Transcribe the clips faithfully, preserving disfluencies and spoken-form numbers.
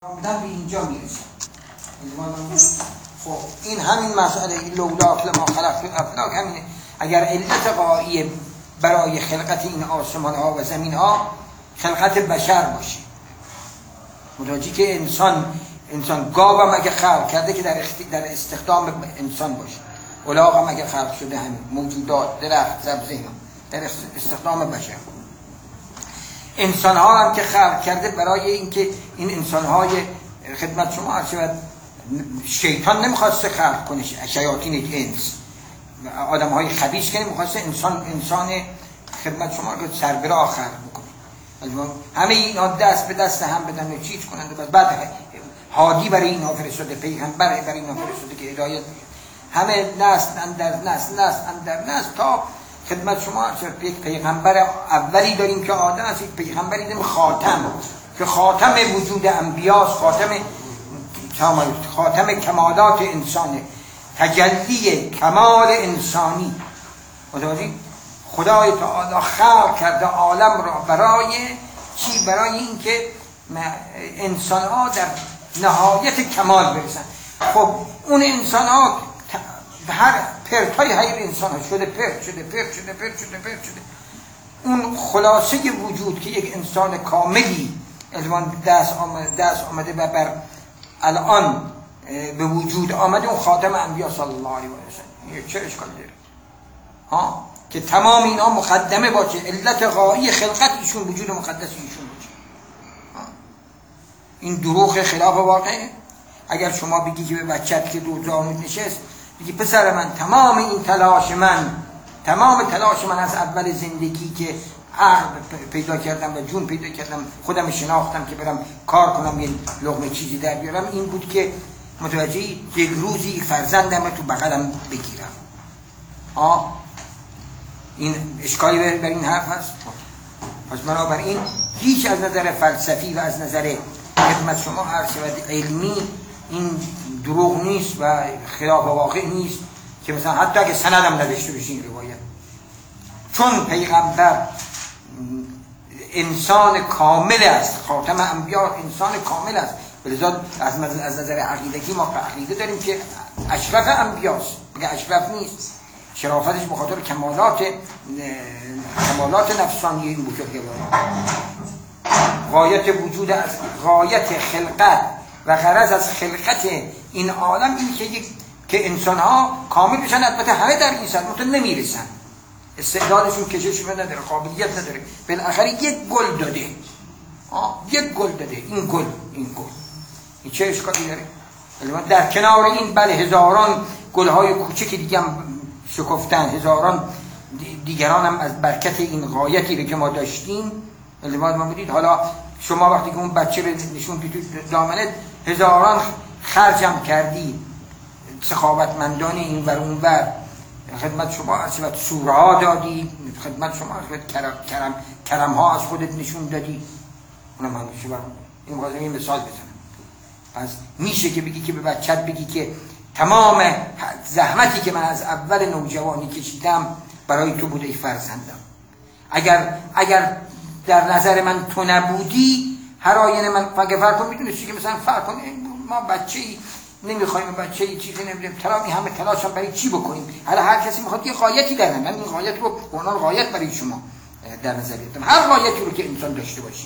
بدن به اینجا میرسه. خب این همین مسئله لولا ما خلقت الافلاک همینه. اگر علت غایی برای خلقت این آسمان ها و زمین ها خلقت بشر باشه، متوجه که انسان انسان گاو هم اگه خلق کرده که در در استخدام انسان باشه، الاغ هم اگه خلق شده همین موجودات درخت سبزه هم در استخدام بشر. انسان ها هم که خلق کرده برای اینکه این انسان های خدمت شما عرض شود شیطان نمیخواسته خلق کنه شیاطین انس آدم های خبیث که نمیخواسته انسان انسان خدمت شما که سربراه خلق بکنه. همه اینا دست به دست هم بدن و چیز کنند و بعد هادی برای اینا فرستاده، پیغمبر برای اینا فرستاده که هدایت همه نسل اندر نسل نسل اندر نسل تا خدمت شما یک پیغمبر اولی داریم که آدم است، یک پیغمبری داریم خاتم که خاتم وجود انبیاست، خاتم خاتم کمالات انسانه، تجلی کمال انسانی. متوجه خدای تعالی خلق کرده عالم را برای چی؟ برای اینکه انسان ها در نهایت کمال برسن. خب اون انسان ها هر پرتای هر انسان ها شده پرت شده پرت شده پرت شده پرت شده. اون خلاصه وجود که یک انسان کاملی دست آمده, دست آمده و بر الان به وجود آمده، اون خاتم انبیا صلی الله علیه و سلم. چه اشکالی داره؟ ها که تمام اینا مقدمه باشه، علت غایی خلقت ایشون وجود مقدس ایشون باشه. این دروغ خلاف واقعه. اگر شما بگی که به بچت که دو زانو نشست بگی پسر من تمام این تلاش من تمام تلاش من از اول زندگی که عقل پیدا کردم و جون پیدا کردم، خودم شناختم که برم کار کنم یه لقمه چیزی در بیارم، این بود که متوجه یک روزی فرزندم تو بغلم بگیرم. آه این اشکالی بر این حرف هست؟ پس بنابراین هیچ از نظر فلسفی و از نظر خدمت شما عرض شود علمی این دروغ نیست و خلاف واقع نیست که مثلا حتی اگه سندم نداشته باشه این روایت، چون پیغمبر انسان کامل است، خاتم انبیا انسان کامل است، بلذا از نظر عقیدگی ما عقیده داریم که اشرف انبیاست. بگه اشرف نیست، شرافتش به خاطر کمالات کمالات نفسانی این بزرگه غایت وجود از غایت خلقت و غرض از خلقت این عالم این که یک که انسان ها کامل بشن. البته همه در این سطح متن نمیرسن، استعدادشون کشش نداره، قابلیت نداره، بالاخره یک گل داده آه یک گل داده این گل این گل این چه اشکالی داره؟ در کنار این بله هزاران گل‌های کوچک دیگه هم شکفتن، هزاران دیگران هم از برکت این غایتی که ما داشتیم لباس ما بودید. حالا شما وقتی که اون بچه رو نشون دیدید دامنت هزاران خرجم کردی، سخاوتمندان این ور اون ور خدمت شما از سوره ها دادی، خدمت شما کرم کرم کرم ها از خودت نشون دادی. اونم هم میشه برام این موضوع این مثال بزنم. پس میشه که بگی که به بچت بگی که تمام زحمتی که من از اول نوجوانی کشیدم برای تو بوده ای فرزندم. اگر اگر در نظر من تو نبودی هر آینه من فقط فرق کن میدونستی که مثلا فرق کن ما بچه‌ای نمیخوایم بچه‌ای چیزی نمیدونم تمام این همه تلاش هم برای چی بکنیم؟ حالا هر کسی میخواد یه غایتی داره، من این غایت رو به عنوان غایت برای شما در نظر گرفتم. هر غایتی رو که انسان داشته باشه،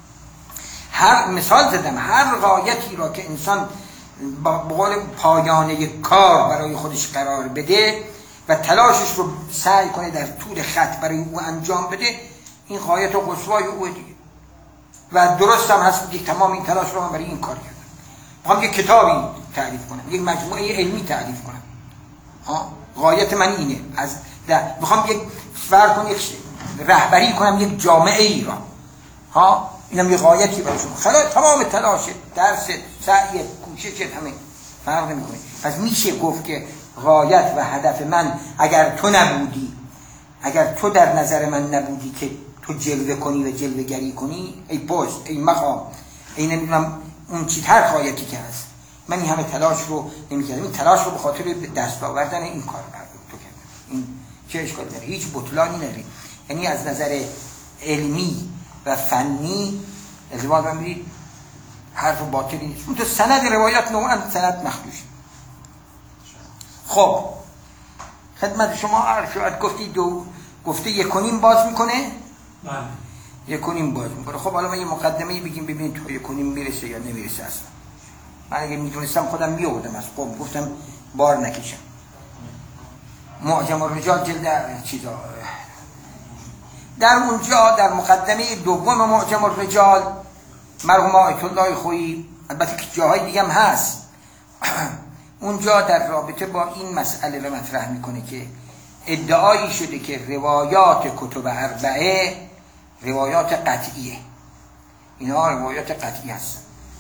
هر مثال زدم، هر غایتی رو که انسان با قول پایانه کار برای خودش قرار بده و تلاشش رو سعی کنه در طول خط برای او انجام بده، این غایت و قصوای او دیگه. و درست هم هست که تمام این تلاش رو من برای این کار کردم. میخوام یک کتابی تعریف کنم، یک مجموعه علمی تعریف کنم، ها غایت من اینه. از میخوام یک فرق کنم، یک رهبری کنم یک جامعه ای را، ها اینم یه غایتی برای شما. خلاص تمام تلاش درس سعی کوشش همه فرق نمیکنه. پس میشه گفت که غایت و هدف من اگر تو نبودی، اگر تو در نظر من نبودی که تو جلوه کنی و جلوه گری کنی، ای پست ای مقام ای نمیدونم اون چیز هر غایتی که هست، من این همه تلاش رو نمیکردم. این تلاش رو به خاطر دست آوردن این کار تو کردم. این چه اشکالی داره؟ هیچ بطلانی نداره. یعنی از نظر علمی و فنی ازدواج من برید حرف باطلی نیست. اون تو سند روایات نوعا سند مخدوش. خب خدمت شما عرض شد، گفتی دو گفته یک و نیم باز میکنه؟ بله یک و نیم باز میکنه. خب حالا ما یه مقدمه بگیم ببینید تو یک و نیم میرسه یا نمیرسه. اصلا من اگه میدونستم خودم میآوردم، از خب گفتم بار نکشم. معجم الرجال جلد چیزا در اونجا در مقدمه دوم معجم الرجال مرحوم آیت الله خویی، البته که جاهای دیگه هم هست، اونجا در رابطه با این مسئله رو مطرح میکنه که ادعایی شده که روایات کتب اربعه روایات قطعیه. اینا روایات قطعی هست.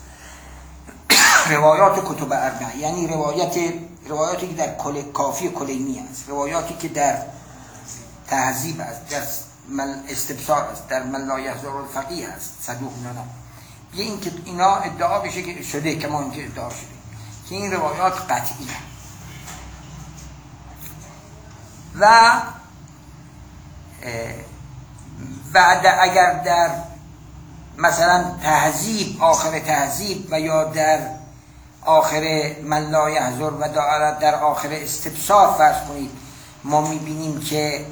روایات کتب اربعه یعنی روایت روایاتی که در کل کافی کلینی است، روایاتی که در تهذیب است، در استبصار است، در من لا یحضر الفقیه است، صدوق نه نه. یه این که اینا ادعا بشه که شده، که ما اینجا ادعا شده که این روایات قطعیه. و بعد اگر در مثلا تهذیب، آخر تهذیب و یا در آخر من لا یحضر و در آخر استبصار فرض کنید ما میبینیم که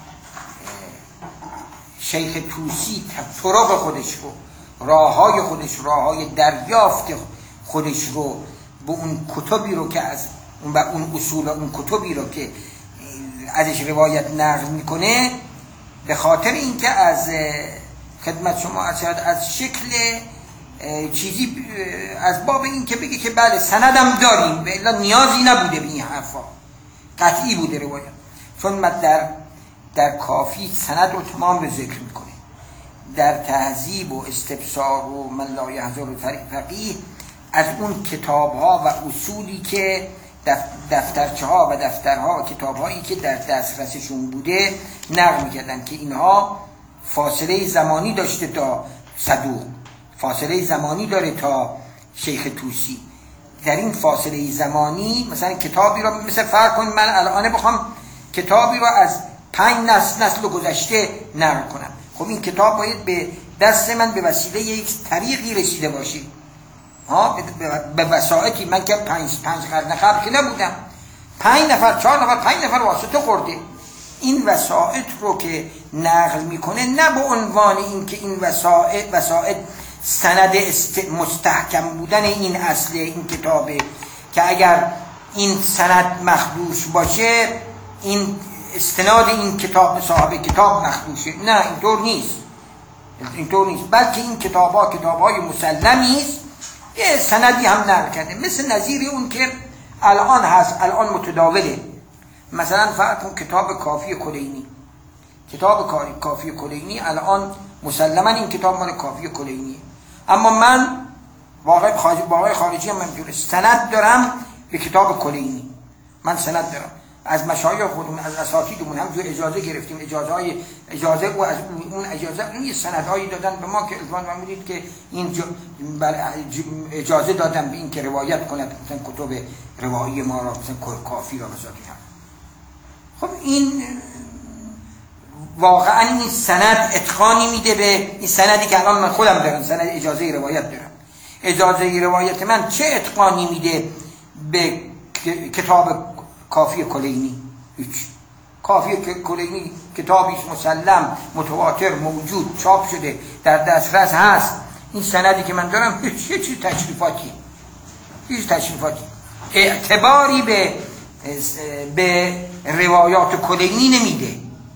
شیخ طوسی طرق خودش رو، راههای خودش، راههای دریافت خودش رو به اون کتبی رو که از اون به اون اصول اون کتبی رو که ازش روایت نقل میکنه، به خاطر اینکه از خدمت شما از از شکل چیزی از باب این که بگه که بله سندم داریم، به الا نیازی نبوده به این حرفا، قطعی بوده روایت. چون من در در کافی سند رو تمام رو ذکر میکنه، در تهذیب و استبصار و من لا یحضر الفقیه از اون کتاب ها و اصولی که دفترچه ها و دفترها و کتاب هایی که در دسترسشون بوده نقل میکردن که اینها فاصله زمانی داشته تا صدوق، فاصله زمانی داره تا شیخ طوسی. در این فاصله زمانی مثلا کتابی رو مثل فرق کنید من الان بخوام کتابی رو از پنج نسل نسل گذشته نقل کنم، خب این کتاب باید به دست من به وسیله یک طریقی رسیده باشه، ها به وسائطی. من که پنج پنج قرن قبل که نبودم، پنج نفر چهار نفر پنج نفر واسطه خورده. این وسائط رو که نقل میکنه نه به عنوان این که این وسائط وسائط سند است مستحکم بودن این اصل این کتابه که اگر این سند مخدوش باشه این استناد این کتاب صاحب کتاب مخدوشه. نه اینطور نیست، اینطور نیست، بلکه این کتاب ها کتاب های مسلمی است، یه سندی هم نقل کرده، مثل نظیر اون که الان هست، الان متداوله. مثلا فرض کن کتاب کافی کلینی، کتاب کافی کلینی الان مسلما این کتاب مال کافی کلینیه، اما من واقع خارجی واقع خارجی هم من سند دارم به کتاب کلینی، من سند دارم از مشایخ خودمون، از اساتیدمون همجور اجازه گرفتیم، اجازه های اجازه و از اون اجازه اون سندهایی دادن به ما که الزام فرمودید که این اجازه دادن به این که روایت کند مثلا کتب روایی ما را مثلا کافی را مثلا. خب این واقعا این سند اتقانی میده به این سندی که الان من خودم دارم، سند اجازه روایت دارم، اجازه روایت من چه اتقانی میده به کتاب کافی کلینی؟ هیچ. کافی کلینی کتابی مسلم متواتر موجود چاپ شده در دسترس هست، این سندی که من دارم هیچ چیز تشریفاتی هیچ تشریفاتی اعتباری به به روایات کلینی نمیده.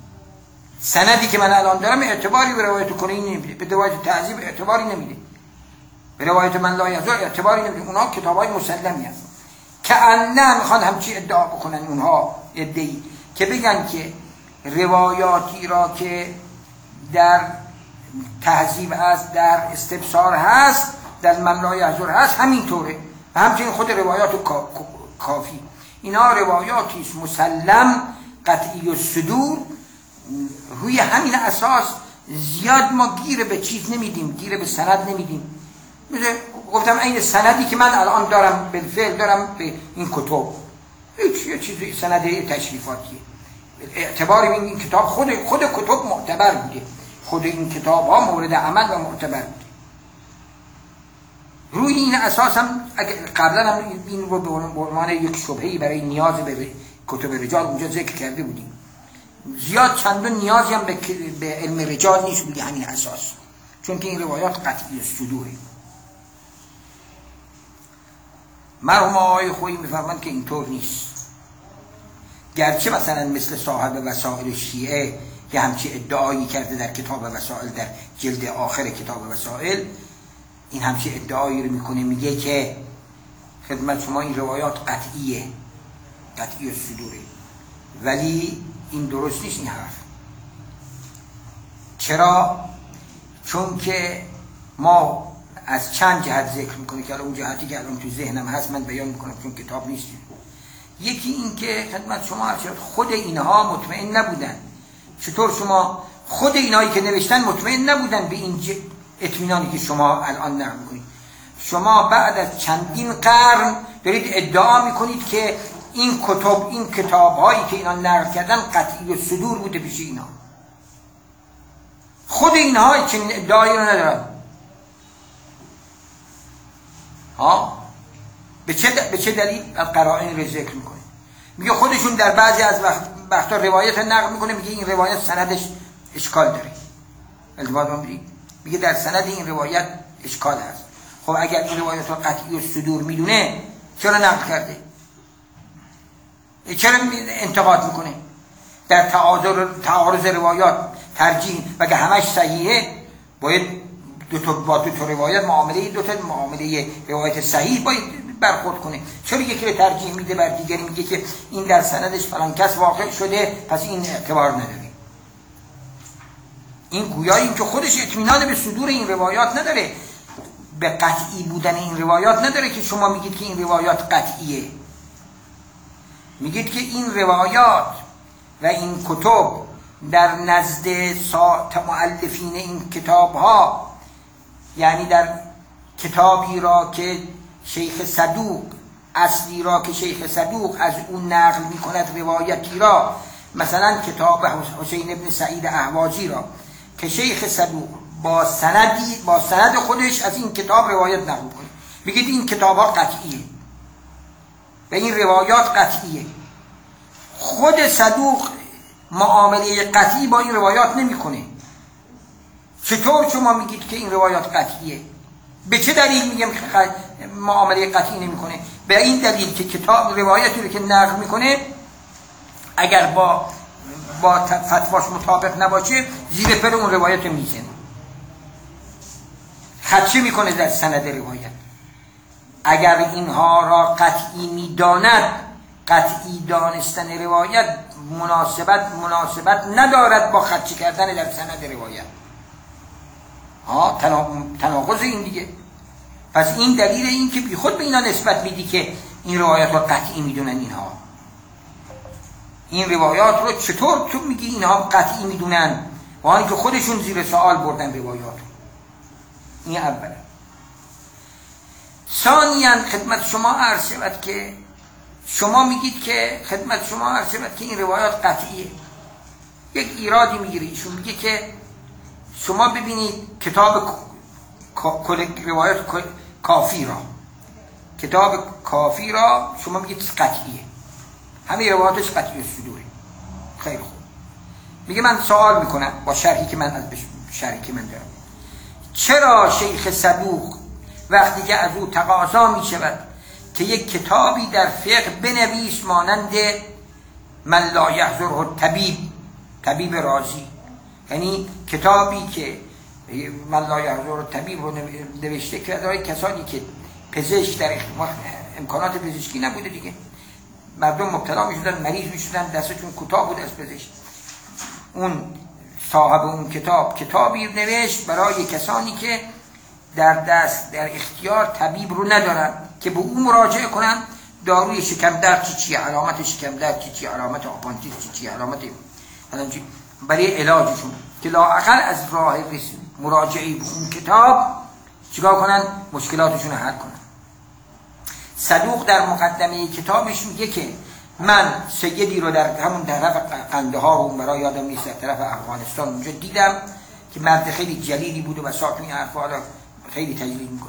سندی که من الان دارم اعتباری به روایت کلینی نمیده، به روایت تهذیب اعتباری نمیده، به روایت من لا یحضر اعتباری نمیده. اونها کتابای مسلمی هست که انا میخوان همچی ادعا بکنن اونها ادعی که بگن که روایاتی را که در تهذیب هست، در استبصار هست، در من لا یحضر هست همینطوره، و همچنین خود روایات کافی اینا روایاتی است مسلم قطعی الصدور. روی همین اساس زیاد ما گیر به چیز نمیدیم، گیر به سند نمیدیم. مثل گفتم این سندی که من الان دارم بالفعل دارم به این کتب هیچ یه چیزی سند تشریفاتیه، اعتباری به این کتاب خود خود کتب معتبر بوده، خود این کتاب ها مورد عمل و معتبر بوده. روی این اساس هم قبلا هم این رو به عنوان یک شبهه‌ای برای نیاز به کتب رجال اونجا ذکر کرده بودیم. زیاد چندان نیازی هم به, به علم رجال نیست بودی همین اساس، چون که این روایات قطعی صدوره. مرحوم آقای خویی میفرمند که اینطور نیست، گرچه مثلا مثل صاحب وسائل شیعه که همچی ادعایی کرده در کتاب وسائل، در جلد آخر کتاب وسائل این همچی ادعایی رو میکنه، میگه که خدمت شما این روایات قطعیه، قطعی صدوره، ولی این درست نیست این حرف. چرا؟ چون که ما از چند جهت ذکر میکنه که اون جهتی که الان تو ذهنم هست من بیان میکنم چون کتاب نیست. یکی این که خدمت شما هست خود اینها مطمئن نبودن. چطور شما خود اینهایی که نوشتن مطمئن نبودن به این اطمینانی که شما الان نقل میکنید؟ شما بعد از چندین قرن دارید ادعا میکنید که این کتب، این کتاب هایی که اینا نقل کردن قطعی و صدور بوده پیش اینا. خود اینها چنین ادعایی رو ندارن. ها به چه به چه دلیل؟ از قرائن رو ذکر میکنه. میگه خودشون در بعضی از وقت وقتا روایت نقل میکنه، میگه این روایت سندش اشکال داره. التفات میگه میگه در سند این روایت اشکال هست. خب اگر این روایت رو قطعی و صدور میدونه چرا نقل کرده؟ چرا انتقاد میکنه؟ در تعارض تعارض روایات ترجیح بگه همش صحیحه، باید دو تا با دو تا روایت معامله دو تا معامله روایت صحیح باید برخورد کنه. چرا یکی رو ترجیح میده بر دیگری، میگه که این در سندش فلان کس واقع شده پس این اعتبار نداره؟ این گویا این که خودش اطمینان به صدور این روایات نداره، به قطعی بودن این روایات نداره که شما میگید که این روایات قطعیه. میگید که این روایات و این کتب در نزد مؤلفین این کتاب ها، یعنی در کتابی را که شیخ صدوق، اصلی را که شیخ صدوق از اون نقل میکند، روایتی را مثلا کتاب حسین ابن سعید اهوازی را که شیخ صدوق با سندی با سند خودش از این کتاب روایت نقل کنه، بگید این کتاب ها قطعیه و این روایات قطعیه. خود صدوق معامله قطعی با این روایات نمیکنه. چطور شما میگید که این روایات قطعیه؟ به چه دلیل میگم که معامله قطعی نمیکنه؟ به این دلیل که کتاب روایتی رو که نقل میکنه اگر با با فتواش مطابق نباشه زیر پر اون روایت میزنه، خدشه میکنه در سند روایت. اگر اینها را قطعی میداند، قطعی دانستن روایت مناسبت مناسبت ندارد با خدشه کردن در سند روایت. ها تناقض این دیگه. پس این دلیل این که بی خود به اینا نسبت میدی که این روایات رو قطعی میدونن. اینها این روایات رو چطور تو میگی اینها قطعی میدونن با اینکه خودشون زیر سوال بردن روایات؟ این اوله. ثانیاً خدمت شما عرض شود که شما میگید که خدمت شما عرض شود که این روایات قطعیه. یک ایرادی میگیره ایشون، میگه که شما ببینید کتاب روایات کافی را، کتاب کافی را شما میگید قطعیه، همه روایاتش قطعی صدوره. خیلی خوب. میگه من سوال میکنم با شرحی که من از شرحی که من دارم، چرا شیخ صدوق وقتی که از او تقاضا میشود که یک کتابی در فقه بنویس مانند من لا یحضره الطبیب، طبیب رازی، یعنی کتابی که من لا یحضره الطبیب رو نوشته که برای کسانی که پزشک در امکانات پزشکی نبوده دیگه، مردم مبتلا میشدن، مریض میشدن، دستشون کوتاه بود از پزشک، اون صاحب اون کتاب کتابی نوشت برای کسانی که در دست در اختیار طبیب رو ندارن که به اون مراجعه کنن، داروی شکم درد چی چیه، علامت شکم درد چی چیه، علامت آپاندیس چی چیه، علامت برای علاجشون، که لااقل از راه مراجعه به اون کتاب چیکار کنن؟ مشکلاتشون رو حل کنن. صدوق در مقدمه کتابش میگه که من سیدی رو در همون طرف قندهار و اون برای یادم نیست در طرف افغانستان اونجا دیدم که مرد خیلی جلیلی بود و ساکن این حرفا رو خیلی تجلیل میکنه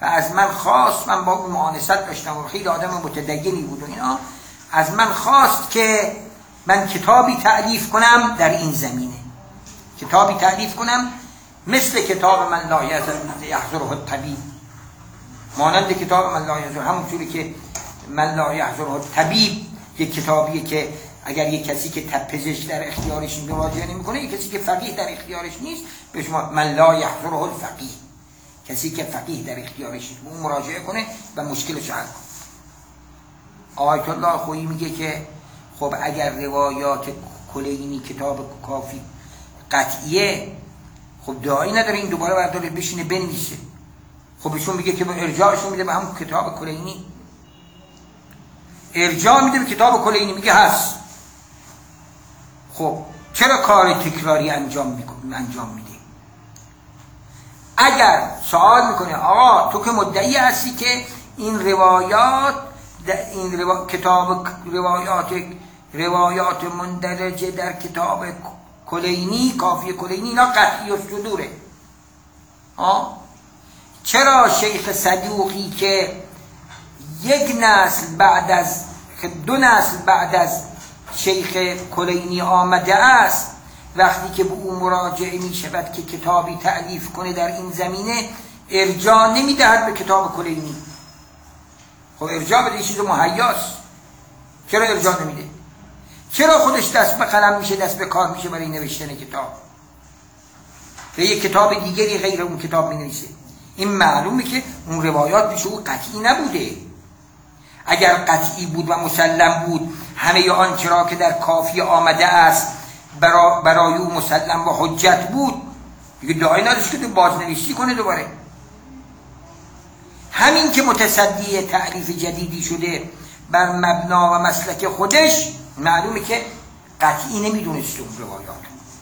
و از من خواست، من با اون معانست داشتم و خیلی آدم متدینی بود و اینا، از من خواست که من کتابی تألیف کنم در این زمینه، کتابی تألیف کنم مثل کتاب من لا یحضره الطبیب، مانند کتاب من لا یحضره، همون جوری که من لا یحضره الطبیب یک کتابیه که اگر یک کسی که پزشک در اختیارش مراجعه نمیکنه، یک کسی که فقیه در اختیارش نیست، به شما من لا یحضره الفقیه، کسی که فقیه در اختیارش نیست، اون مراجعه کنه و مشکلش حل کنه. آیت الله خویی میگه که خب اگر روایات کلینی کتاب کافی قطعیه، خب داعی نداره این دوباره برداره بشینه بنویسه. خب ایشون میگه که ارجاعشون میده به همون کتاب کلینی، ارجاع میده به کتاب کلینی، میگه هست. خب چرا کار تکراری انجام میکنه انجام میده؟ اگر سوال میکنه آقا تو که مدعی هستی که این روایات این روا... کتاب روایات روایات مندرجه در کتاب کلینی، کافی کلینی، اینا قطعی و صدوره، آه؟ چرا شیخ صدوقی که یک نسل بعد از دو نسل بعد از شیخ کلینی آمده است، وقتی که به او مراجعه می شود که کتابی تألیف کنه در این زمینه، ارجاع نمی دهد به کتاب کلینی؟ خب ارجاع بده، چیز مهیاست، چرا ارجاع نمیده؟ چرا خودش دست به قلم میشه، دست به کار میشه برای نوشتن کتاب به یک کتاب دیگری غیر اون کتاب می نویسه؟ این معلومه که اون روایات پیش او قطعی نبوده. اگر قطعی بود و مسلم بود، همه آنچه را که در کافی آمده است برا برای او مسلم و حجت بود، دیگه داعی نداشت که بازنویسی کنه دوباره. همین که متصدی تعریف جدیدی شده بر مبنا و مسلک خودش، معلومه که قطعی نمیدونست اون روایات.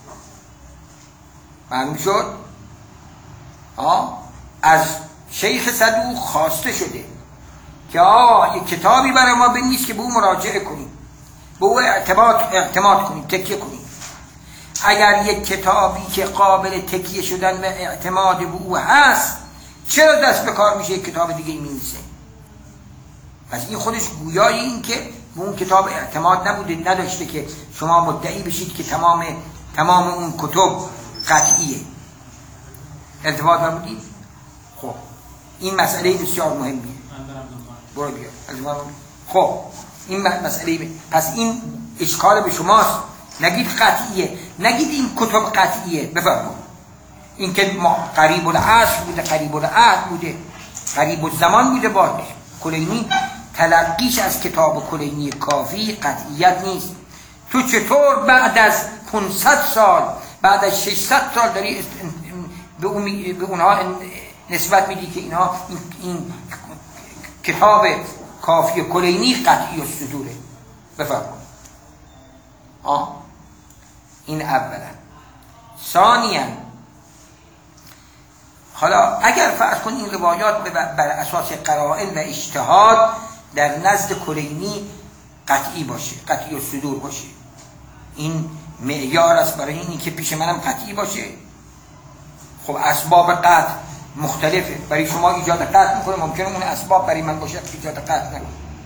معلوم شد؟ آه از شیخ صدوق خواسته شده که آقا یک کتابی برای ما بنویس که به او مراجعه کنیم، به او اعتماد اعتماد کنیم، تکیه کنیم. اگر یک کتابی که قابل تکیه شدن و اعتماد به او هست، چرا دست به کار میشه یک کتاب دیگه می‌نویسه؟ پس این خودش گویای این که به اون کتاب اعتماد نبوده، نداشته که شما مدعی بشید که تمام تمام اون کتب قطعیه. ارتباط نبودید؟ خب این مسئله بسیار مهمیه. برو بیا. خب این مسئله بی. پس این اشکال به شماست. نگید قطعیه، نگید این کتب قطعیه. بفرمایید این که ما قریب العصر بوده، قریب العهد بوده، قریب الزمان بوده. با کلینی تلقیش از کتاب کلینی کافی قطعیت نیست. تو چطور بعد از پانصد سال، بعد از ششصد سال داری به اونها نسبت میدی که اینها این, این کتاب کافی کلینی قطعی و صدوره؟ بفرمایید. آه این اولا. ثانیا، حالا اگر فرض کن این روایات بر اساس قرائن و اجتهاد در نزد کلینی قطعی باشه، قطعی و صدور باشه، این معیار است برای اینی که پیش منم قطعی باشه. خب اسباب قطع مختلفه، برای شما ایجاد قطع میکنه، ممکنه اون اسباب برای من باشه ایجاد قطع نکنه.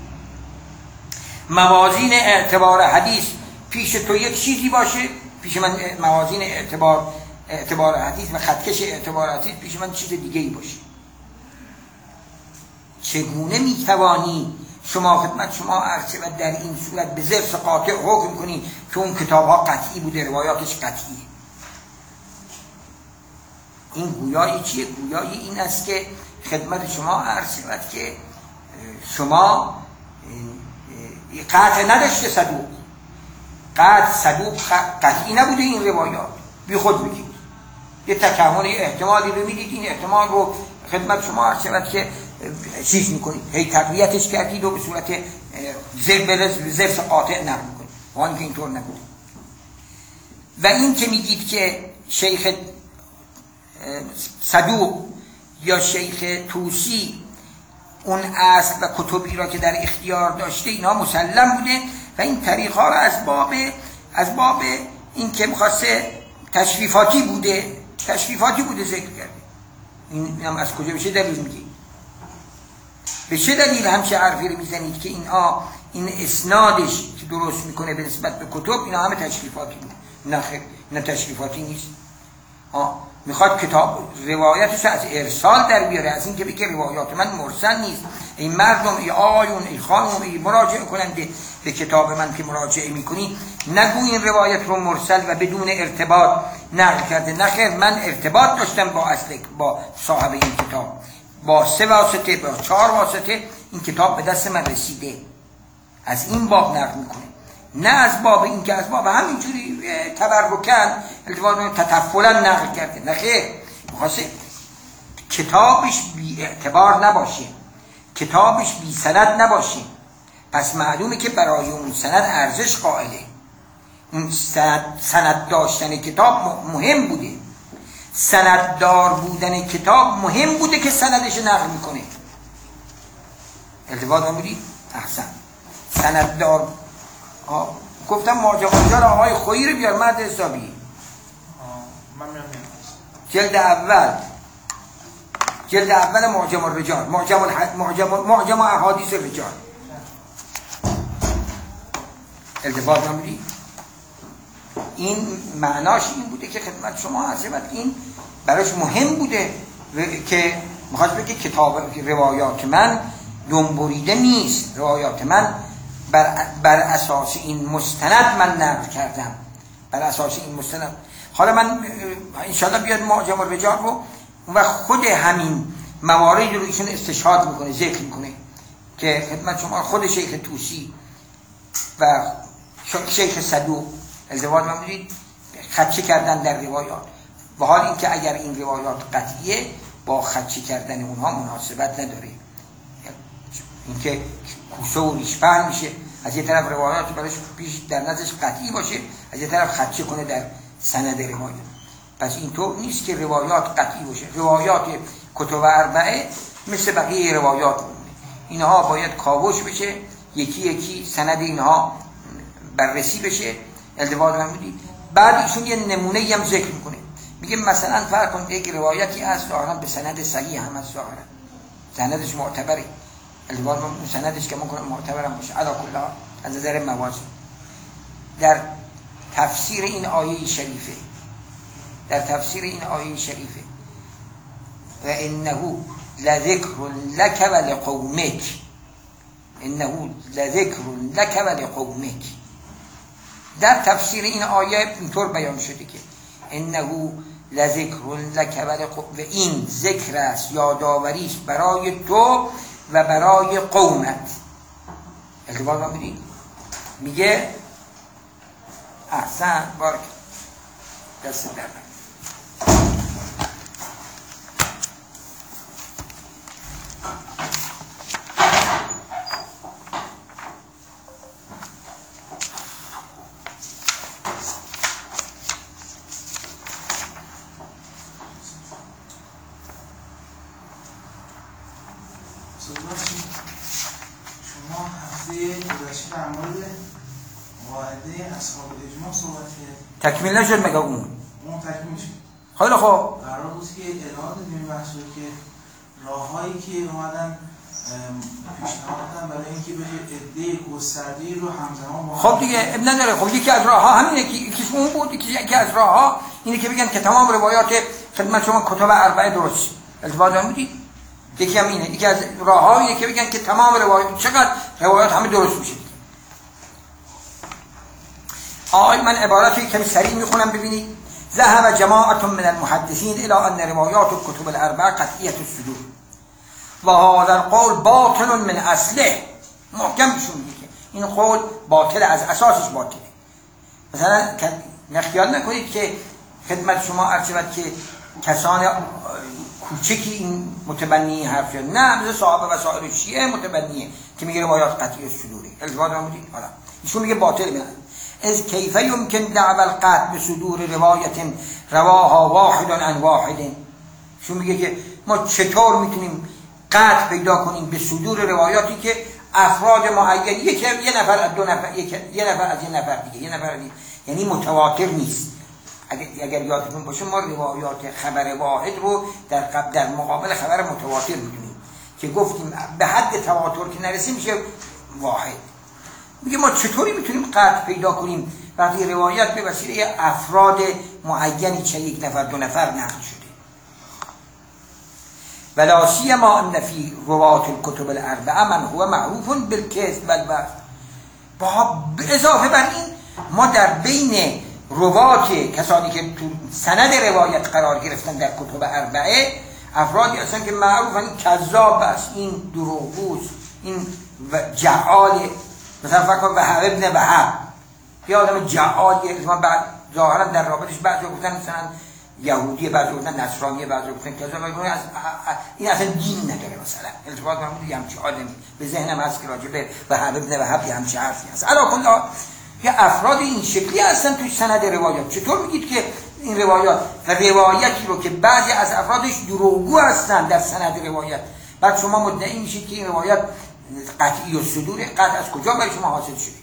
موازین اعتبار حدیث پیش تو یک چیزی باشه، پیش من موازین اعتبار اعتبار حدیث و خطکش اعتبار حدیث پیش من چیز دیگه ای باشه. چگونه میتوانی شما خدمت شما عرض و در این صورت به ضرب قاطع حکم کنی که اون کتاب ها قطعی بوده، روایاتش قطعیه؟ این گویایی چیه؟ گویایی این است که خدمت شما عرض شود که شما قطع نداشته صدوق، قطع صدوق قطعی نبوده این روایات، بی خود میگید یه تکهن احتمالی رو میدید، این احتمال رو خدمت شما عرض شود که چیز میکنید، هی تقویتش کردید و به صورت ضرب قاطع نقل میکنید، وان که اینطور نبوده. و این که میگید که شیخ صدوق یا شیخ توسی اون اصل و کتبی را که در اختیار داشته اینها مسلم بوده و این طریق ها را از باب از باب این که میخواسته تشریفاتی بوده تشریفاتی بوده ذکر کرده. این هم از کجا میشه دلیل میگی؟ به چه دلیل همچه حرفی رو میزنید که اینها این اسنادش که درست میکنه به نسبت به کتب اینا همه تشریفاتی بود؟ نه خیر، نه تشریفاتی نیست. آه میخواد کتاب روایتش از ارسال در بیاره، از این که بگه روایات من مرسل نیست. این مردم، ای آیون، ای خانم، ای مراجعه کننده به کتاب من که مراجعه میکنی، نگو این روایت رو مرسل و بدون ارتباط نقل کرده. نه خیر، من ارتباط داشتم با اصل، با صاحب این کتاب، با سه واسطه، با چهار واسطه این کتاب به دست من رسیده. از این باب نقل میکنه، نه از باب این که از باب همینجوری تبرکن التفات تطفلا نقل کرده. نه خیر، میخواسته کتابش بی اعتبار نباشه، کتابش بی سند نباشه. پس معلومه که برای اون سند ارزش قائله. اون سند, سند داشتن کتاب مهم بوده، سنددار بودن کتاب مهم بوده که سندش نقل میکنه. التفات هم بودی؟ احسن. سنددار آه. گفتم ماجراجار آقای خویی رو بیار، مرد حسابی. من میام جلد اول، جلد اول معجم الرجال، معجم الح... معجم معجم احادیث الرجال. التفات نمیدی؟ این معناش این بوده که خدمت شما عرض شود این براش مهم بوده که میخواست بگه کتاب روایات من دنبریده نیست، روایات من بر, بر اساس این مستند من نقل کردم، بر اساس این مستند. حالا من انشاءالله بیاد معجم الرجال رو و خود همین موارد رو ایشون استشهاد میکنه، ذکر میکنه که خدمت شما خود شیخ طوسی و شیخ صدوق التفات من بودید خدشه کردن در روایات، و حال این که اگر این روایات قطعیه با خدشه کردن اونها مناسبت نداره. این که کوسه و ریشپهن میشه، از یه طرف روایات براش پیش در نظرش قطعی باشه، از یه طرف خدشه کنه در سند روایات. پس اینطور نیست که روایات قطعی باشه. روایات کتب اربعه مثل بقیه روایات مونه. اینها باید کاوش بشه، یکی یکی سند اینها بررسی بشه. التفات من بودید بعد ایشون یه نمونه هم ذکر میکنه، میگه مثلا فرض کنید یک روایتی هست ظاهرا به سند صحیح هم هست، ظاهرا سندش معتبره، التفات من اون سندش که ممکنه معتبرم باشه علا کل حال از نظر موازی. در تفسیر این آیه شریفه، در تفسیر این آیه شریفه و انه لذکر لک و لقومک، انه لذکر لک و لقومک، در تفسیر این آیه اینطور بیان شده که انه لذکر لک و لقومک، و این ذکر است، یادآوری است برای تو و برای قومت. التفات ما میدید میگه احسن بارک دست در شما هفته گذشته در مورد قاعده اصحاب الاجماع صحبت کرد. تکمیل نشد مگه اون؟ اون تکمیل شد. خیلی خوب. قرار بود که ادامه بدیم بحث رو که راههایی که اومدن پیشنهاد دادن برای اینکه بشه عده گسترده‌ای رو همزمان با خب دیگه اب نداره. خب یکی از راه‌ها همینه که یکیش اون بود، یکی از راه‌ها اینه که بگن که تمام روایات خدمت شما کتب اربعه درست. التفات هم بودید؟ یکی هم اینه، یکی از راه‌هایی که بگن که تمام روایات، چقدر روایات همه درست میشه. آی من عبارتی کمی سریع میخونم ببینید. ذهب جماعة من المحدثین الى ان روایات کتب الاربعه قطعیة الصدور و هذا القول باطل من اصله. محکم بشون میگه که این قول باطل، از اساسش باطله. مثلا نخیال نکنید که خدمت شما عرض شود که کسان کوچکی این متبنی حرف شد، نه مثل صحابه و سایر شیعه متبنیه که میگه روایات قطعی الصدوره. التفات ما بودید حالا ایشون میگه باطل میاد. از کیف یمکن دعوى القطع بصدور روایت رواها واحد عن واحد. ایشون میگه که ما چطور میتونیم قطع پیدا کنیم به صدور روایاتی که افراد معین، یک یه نفر از دو نفر، یک یه نفر از یه نفر دیگه، یه نفر دیگه، یعنی متواتر نیست. اگر اگر یادتون باشه ما روایات خبر واحد رو در در مقابل خبر متواتر میدونیم که گفتیم به حد تواتر که نرسه میشه واحد. میگه ما چطوری میتونیم قطع پیدا کنیم وقتی روایت به وسیله افراد معینی چه یک نفر دو نفر نقل شده؟ ولا سیما ان فی روات الکتب الاربعه من هو معروف بالکذب والبغي. با اضافه بر این ما در بین روات کسانی که تو سند روایت قرار گرفتن در کتب اربعه افرادی هستن که معروفن کذاب است، این دروغگوست، این جعال، مثلا فکر کن وهب ابن وهب یه آدم جعالیه که ما بعد ظاهرا در رابطش بعضی گفتن مثلا یهودی، بعضی گفتن نصرانی، بعضی گفتن کذا، این اصلا دین نداره. مثلا التفات کنم یه همچین آدمی به ذهنم هست که راجع به وهب ابن وهب یه همچین حرفی هست. علا کل یه افراد این شکلی هستن توی سند روایات. چطور میگید که این روایات و روایتی رو که بعضی از افرادش دروغگو هستن در سند روایت بعد شما مدعی میشید که این روایت قطعی و صدور؟ قطع از کجا برای شما حاصل شده؟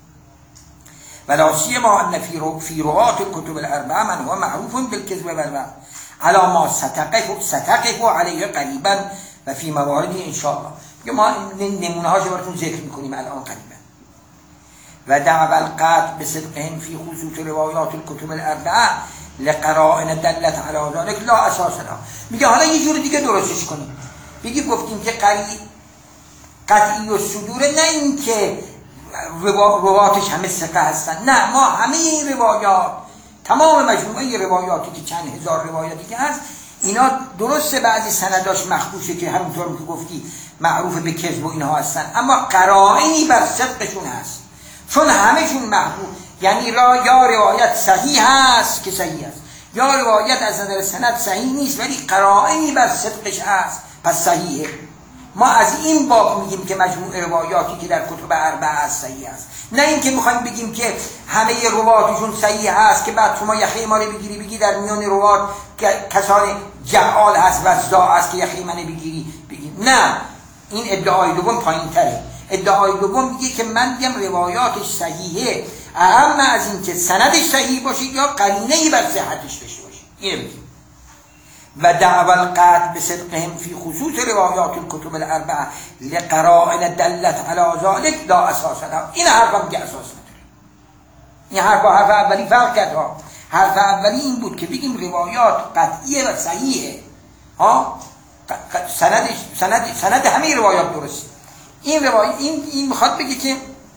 ولا سیما ان فی فی روات الکتب الاربعه من هو معروف بالکذب والبغي على ما ستقف ستقف علیه قریبا و فی مواردی ان شاء الله. ما نمونه هاشو براتون ذکر میکنیم الان قریبا. و دعوى القطع بصدقهم في خصوص روایات الكتب الاربعه لقرائن دلت على ذلك لا اساس لها. میگه حالا یه جور دیگه درستش کنیم، بگی گفتیم که قطعی و صدوره، نه این که روایاتش همه ثقه هستن، نه، ما همه این روایات، تمام مجموعه روایاتی که چند هزار روایاتی که هست اینا درسته بعضی سنداش مخدوشه که همونطور که گفتی معروف به کذب و اینها هستن، اما قرائنی بر صدقشون هست، چون همهشون محبوب. یعنی را یا روایت صحیح هست که صحیح است، یا روایت از نظر سند صحیح نیست ولی قرائنی بر صدقش هست پس صحیحه. ما از این باب میگیم که مجموع روایاتی که در کتب اربعه هست صحیح است، نه اینکه میخوایم بگیم که همه روایاتشون صحیح هست که بعد شما یخی ما رو بگیری بگی در میان روایات کسان جعال هست و زا هست که یخی منو بگیری بگیم. نه، این ادعای دوم پایین تره. ادعای دوم میگه که من میگم روایاتش صحیحه، اهم از این که سندش صحیح باشه یا قرینه‌ای بر صحتش داشته باشه. اینو میگیم. و دعوى القطع بصدقهم في خصوص روایات الكتب الاربعه لقرائن دلت على ذلك لا اساس لها. این حرفم که اساس نداره. این حرف حرف اولی فرق کرد ها. حرف اولی این بود که بگیم روایات قطعیه و صحیحه، ها، سندش سند سند همه روایات درسته. این روایت این این میخواد بگه که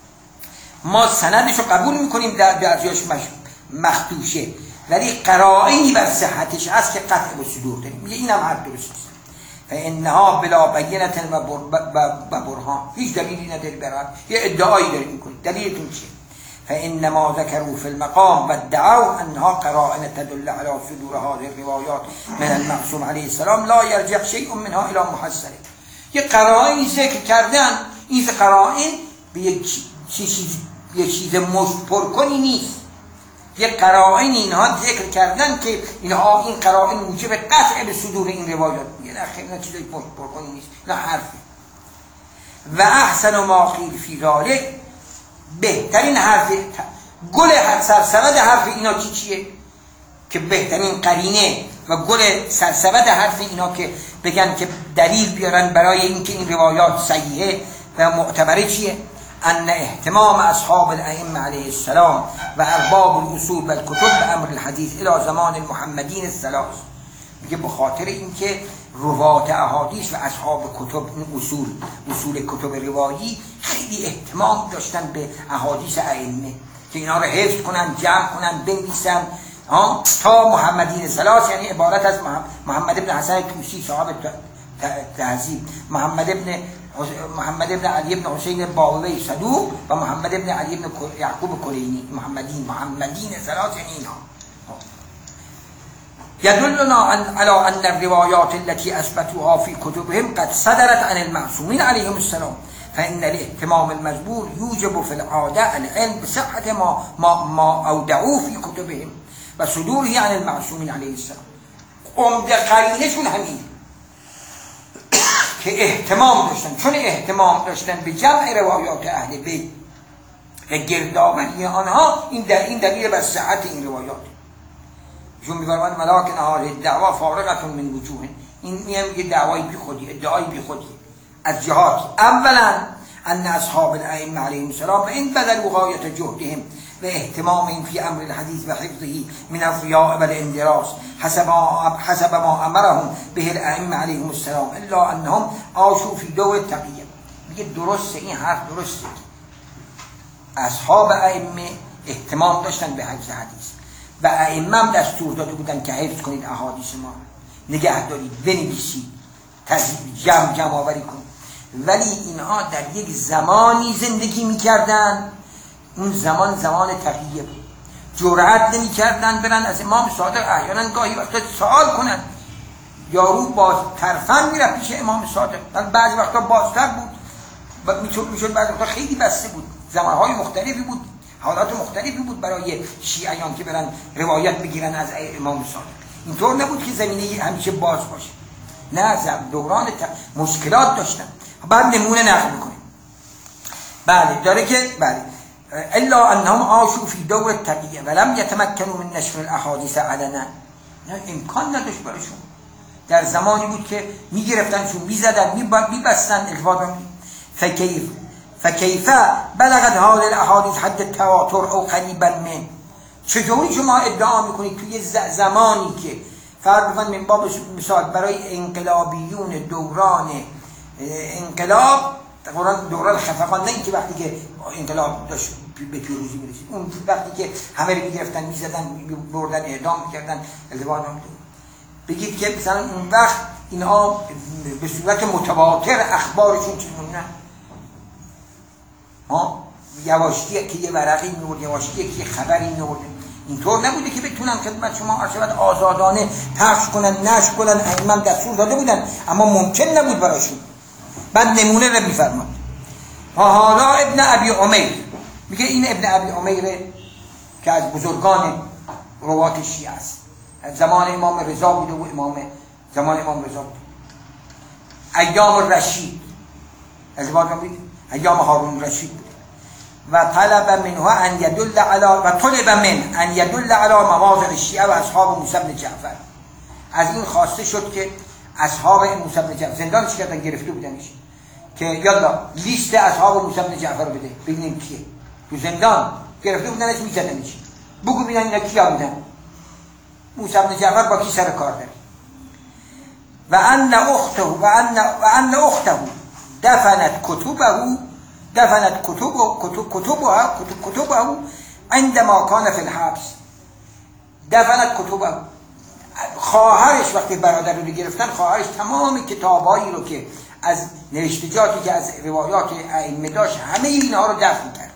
ما سندش رو قبول میکنیم در بعضیاش مخدوشه ولی قرائنی بر صحتش هست که قطع و صدور داریم. میگه اینم حرف درست نیست. فانها بلا بینه و برهان، هیچ دلیلی نداری برای یه ادعایی دارید میکنید. دلیلتون چیه؟ فانما ذکروا في المقام وادعوا انها قرائن تدل على صدور هذه الروايات من المعصوم عليه السلام لا يرجع شيء منها الى محصله. یه قرائنی ذکر کردن، این قرائن به یک چیز یک چیز مشت پرکنی نیست. یه قرائن اینها ذکر کردن که اینها این قرائن موجب قطع به صدور این روایات. یه نه خیلی چیزای مشت پرکنی نیست، نه حرفی. و احسن ما قیل فی ذلک، بهترین حرف گل سرسبد حرف اینا چی چیه؟ که بهترین قرینه و گل سرسبد حرف اینا که بگن که دلیل بیارن برای اینکه این روایات صحیحه و معتبره چیه؟ ان اهتمام اصحاب الائمه علیه السلام و ارباب الاصول و الکتب به امر الحدیث الى زمان المحمدین الثلاث. میگه به خاطر اینکه روات احادیث و اصحاب کتب، اصول اصول کتب روایی خیلی اهتمام داشتن به احادیث ائمه که اینا رو حفظ کنن، جمع کنن، بنویسن تا محمدین ثلاث، یعنی عبارت از محمد ابن حسن طوسی صاحب تهذیب، محمد ابن محمد ابن علی ابن حسین باوی صدوق و محمد ابن علی ابن یعقوب کلینی. محمدین محمدین ثلاث یعنی اینا. يدلنا على أن الروايات التي أثبتوها في كتبهم قد صدرت عن المعصومين عليهم السلام، فإن الاهتمام المجبور يوجب في العادة العلم بصحة ما ما ما أودعوه في كتبهم وصدوره عن المعصومين عليه السلام. عمده قرینشون همین که اهتمام داشتن، چون اهتمام داشتن به جمع روایات اهل بیت و گردآوری آنها، این در این دلیل بر صحت این روایات. چون می‌فرماید ملاک نهار دعوا فارغتون من وجوه، این میگه دعوای بی خودی، ادعای بی خودی، از جهات اولا ان اصحاب الائمه علیهم السلام و این بذلوا غایت جهدهم و اهتمامهم في امر الحديث و حفظه من الرياء و الاندراس حسب حسب ما امرهم به الائمه علیهم السلام الا انهم عاشوا في دور التقیه. میگه درسته، این حرف درسته، اصحاب ائمه اهتمام داشتن به حفظ حدیث و ائمه هم دستور داده بودن که حفظ کنید احادیث ما، نگه دارید، بنویسید، جمع جمع آوری کنید. ولی اینها در یک زمانی زندگی میکردن، اون زمان زمان تقیه بود، جرأت نمیکردن برن از امام صادق احیانا گاهی وقتا سوال کنن. یارو باز ترفن میرفت پیش امام صادق، بعضی وقتا بازتر بود، میشد میشد بعضی وقتا خیلی بسته بود، زمانهای مختلفی بود، حالات مختلفی بود برای شیعیان که برن روایت بگیرن از امام صادق. اینطور نبود که زمینه همیشه باز باشه، نه، دوران مشکلات داشتن. بعد نمونه نقل میکنیم. بله داره که بله الا انهم عاشوا فی دور التقیه ولم یتمکنوا من نشر الاحادیث علنا. نه امکان نداشت براشون، در زمانی بود که میگرفتنشون، میزدن، میبستن الفاظ. فکیف فکیف بلغت هذه الاحادیث حد التواتر او قریبا من. چجوری شما ادعا میکنید توی زمانی که فرض بفرمایید من باب مثال برای انقلابیون دوران انقلاب، دوران خفقان، نه اینکه وقتی که انقلاب داشت به پیروزی میرسید، اون وقتی که همه رو میگرفتن، میزدن، بردن، اعدام میکردن، الزام میدادن، بگید که مثلا اون وقت اینها به صورت متواتر اخبارشون چگونه؟ ها یواشکی که یه ورقی میورد، یواشکی که یه خبری میورد، اینطور نبوده که بتونن خدمت شما عرض آزادانه پخش کنن، نشر کنن. ائمه دستور داده بودن اما ممکن نبود براشون. بعد نمونه رو میفرماد. حالا ابن ابی عمیر میگه، این ابن ابی عمیر که از بزرگان روات شیعه است، زمان امام رضا بوده و امام زمان امام رضا بوده، ایام رشید، از ایام هارون رشید بوده. و طلب منها ان يدل على و طلب من ان يدل على مواضع الشیعه و اصحاب موسی بن جعفر. از این خواسته شد که اصحاب موسی بن جعفر زندانش کردن، گرفته بودنش، که یالا لیست اصحاب موسی بن جعفر رو بده ببینیم کیه. تو زندان گرفته بودنش، میزدنش، بگو ببینن اینا کیا بودن، موسی بن جعفر با کی سر کار داره. و ان اخته و ان و ان اخته دفنت کتبه دفنت کتب کتب کتبها کتبه عندما كان في الحبس. دفنت کتبه، خواهرش وقتی برادر رو گرفتن، خواهرش تمام کتابایی رو که از نوشتجاتی که از روایات ائمه داشت همه اینها رو دفن کرد.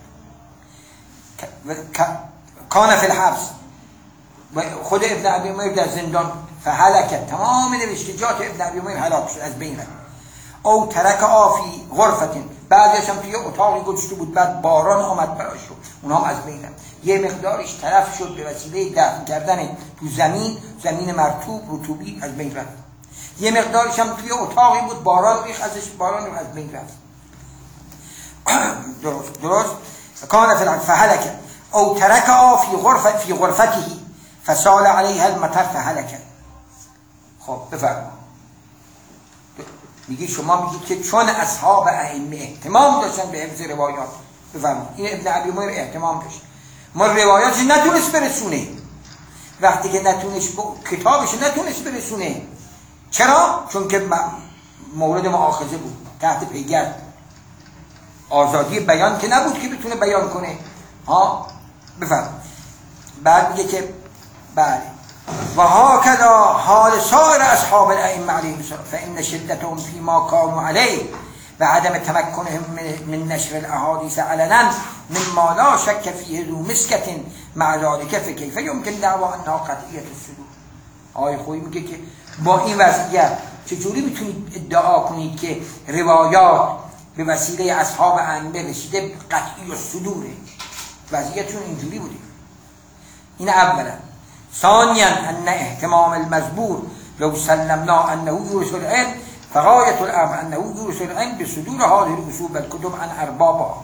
کان فی الحبس، خود ابن ابی عمیر در زندان، فهلکت، تمام نوشتجات ابن ابی عمیر هلاک شد، از بین رفت. او ترک آفی غرفتین، بعدش هم توی اتاقی گذاشته بود، بعد باران آمد براش شد، اونها هم از بین رفت. یه مقدارش تلف شد به وسیله دفن کردن تو زمین، زمین مرطوب رطوبی از بین رفت. یه مقدارش هم توی اتاقی بود، باران ریخت ازش، باران رو از بین رفت. درست درست کان فی فهلک او ترک آفی غرفت فی غرفته فسال علیها المطر فهلک. خب بفرمایید، میگی شما میگید که چون اصحاب ائمه اهتمام داشتن به حفظ روایات، بفرمایید این ابن ابی عمیر اهتمام داشت، ما روایاتش نتونست برسونه، وقتی که نتونست کتابش نتونست برسونه. چرا؟ چون که مورد مؤاخذه بود، تحت پیگرد، آزادی بیان که نبود که بتونه بیان کنه. ها بفرمایید. بعد میگه که بله و هكذا حال سایر اصحاب الائمه علیهم السلام فان شدتهم فيما كانوا عليه و عدم تمکنهم من نشر الاحاديث علنا مما لا شك فيه ذو مسكة مع ذلك فكيف يمكن دعوى انها قطعیة الصدور. آقای خویی میگه که با این وضعیت چجوری میتونید ادعا کنید که روایات به وسیله اصحاب ائمه رسیده قطعی الصدوره؟ وضعیتشون اینجوری بوده. این اولا. ثانیا ان اهتمام المزبور لو سلمنا انه یورث العلم فغایة الامر انه یورث العلم بصدور هذه الاصول والكتب عن اربابها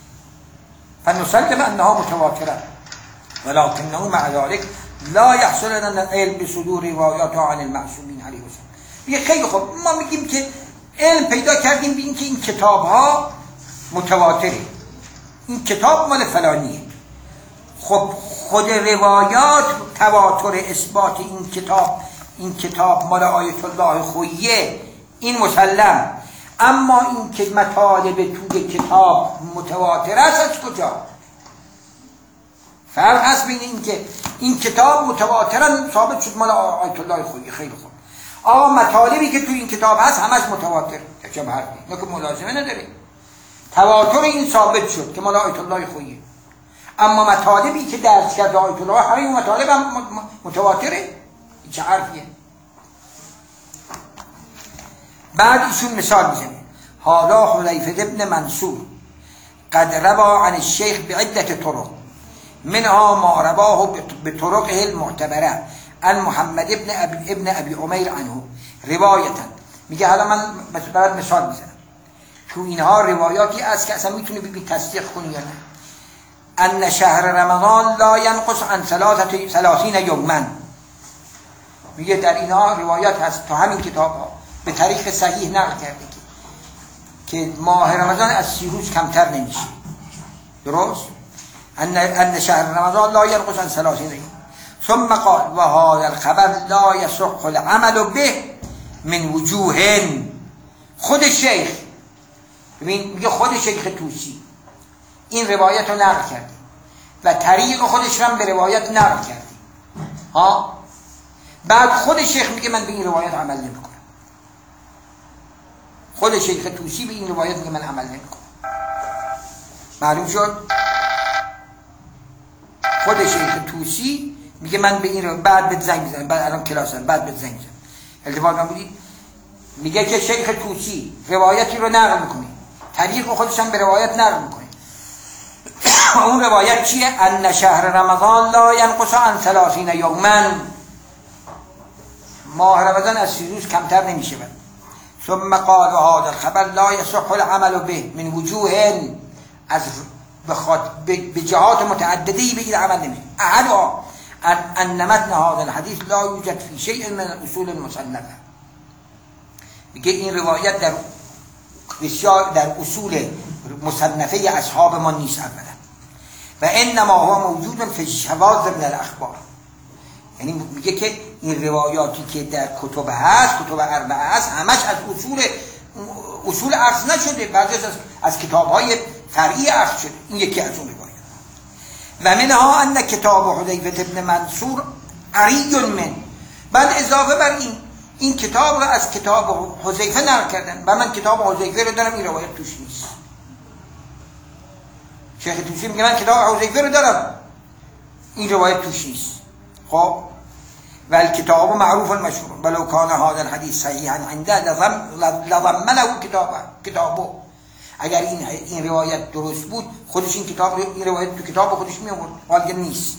فنسلم انها متواتره ولكنه مع ذلك لا يحصل لنا العلم بصدور روایات عن المعصومین علیه السلام. میگه خیلی خوب، ما میگیم که علم پیدا کردیم ببینیم که این کتاب ها متواتره، این کتاب مال فلانیه. خب خود روایات تواتر اثبات این کتاب این کتاب مال آیت الله خوییه، این مسلم. اما این که مطالب توی کتاب متواتر است از کجا؟ فرق هست بین این که این کتاب متواترن ثابت شد مال آیت الله خویی. خیلی خوب، آقا مطالبی که توی این کتاب هست همش متواتر، چه حرفی نه که ملازمه نداره. تواتر این ثابت شد که مال آیت الله خویی، اما مطالبی که درس کرده آیت الله همه اون مطالب هم متواتره، چه حرفیه؟ بعد ایشون مثال میزنه، حالا حذیفه ابن منصور قد روا عن الشیخ بعدة طرق منها ما رواه بطرقه المعتبره عن محمد ابن ابی ابن ابی عمیر عنه روایتا. میگه حالا من برات مثال میزنم، تو اینها روایاتی است که اصلا میتونه ببین تصدیق کنی یا نه. ان شهر رمضان لا ينقص عن ثلاثه ثلاثین یوما، میگه در اینها روایات هست تو همین کتاب ها به طریق صحیح نقل کرده که که ماه رمضان از سی روز کمتر نمیشه. درست؟ ان ان شهر رمضان لا ينقص عن ثلاثین یوما. ثم قال و هذا الخبر لا يصح العمل به من وجوه. خود شیخ، ببین میگه خود شیخ طوسی این روایت رو نقل کرده و طریق خودش هم به روایت نقل کرده ها. بعد خود شیخ میگه من به این روایت عمل نمیکنم. خود شیخ طوسی به این روایت میگه من عمل نمیکنم. معلوم شد؟ خود شیخ طوسی میگه من به این رو بعد به زنگ بزنم، بعد الان کلاسم بعد به زنگ بزنم. التفات من بودید؟ میگه که شیخ طوسی روایتی رو نقل میکنه، طریق خودش هم به روایت نقل میکنه. اون روایت چیه؟ ان شهر رمضان لا ينقص عن ثلاثین یوما، ماه رمضان از سی روز کمتر نمیشه. ثم قال و هذا الخبر لا يصح العمل به من وجوه، از بخاطر به جهات متعددی به این عمل نمیشه. احدها ان متن هذا الحديث لا يوجد في شيء من الاصول المصنفه. میگه این روایت در بسیار در اصول مصنفه اصحاب ما نیست اولا، و انما هو موجود فی الشواذ من الاخبار. یعنی میگه که این روایاتی که در کتب هست، کتب اربعه هست، همش از اصول اصول عرض نشده، بعضی از از کتاب‌های فرعی عرض شده. این یکی از اون روایات. و منها ان کتاب حذیفه ابن منصور عری من. بعد اضافه بر این این کتاب رو از کتاب حذیفه نقل کردن و من کتاب حذیفه رو دارم، این روایت توش نیست. شیخ طوسی میگه من کتاب حذیفه رو دارم، این روایت توش نیست. خب و الکتاب معروف مشهور ولو کان هذا الحديث صحیحا عنده لضم له کتابه کتابه. اگر این این روایت درست بود خودش این کتاب این روایت تو کتاب خودش می آورد، حالا نیست.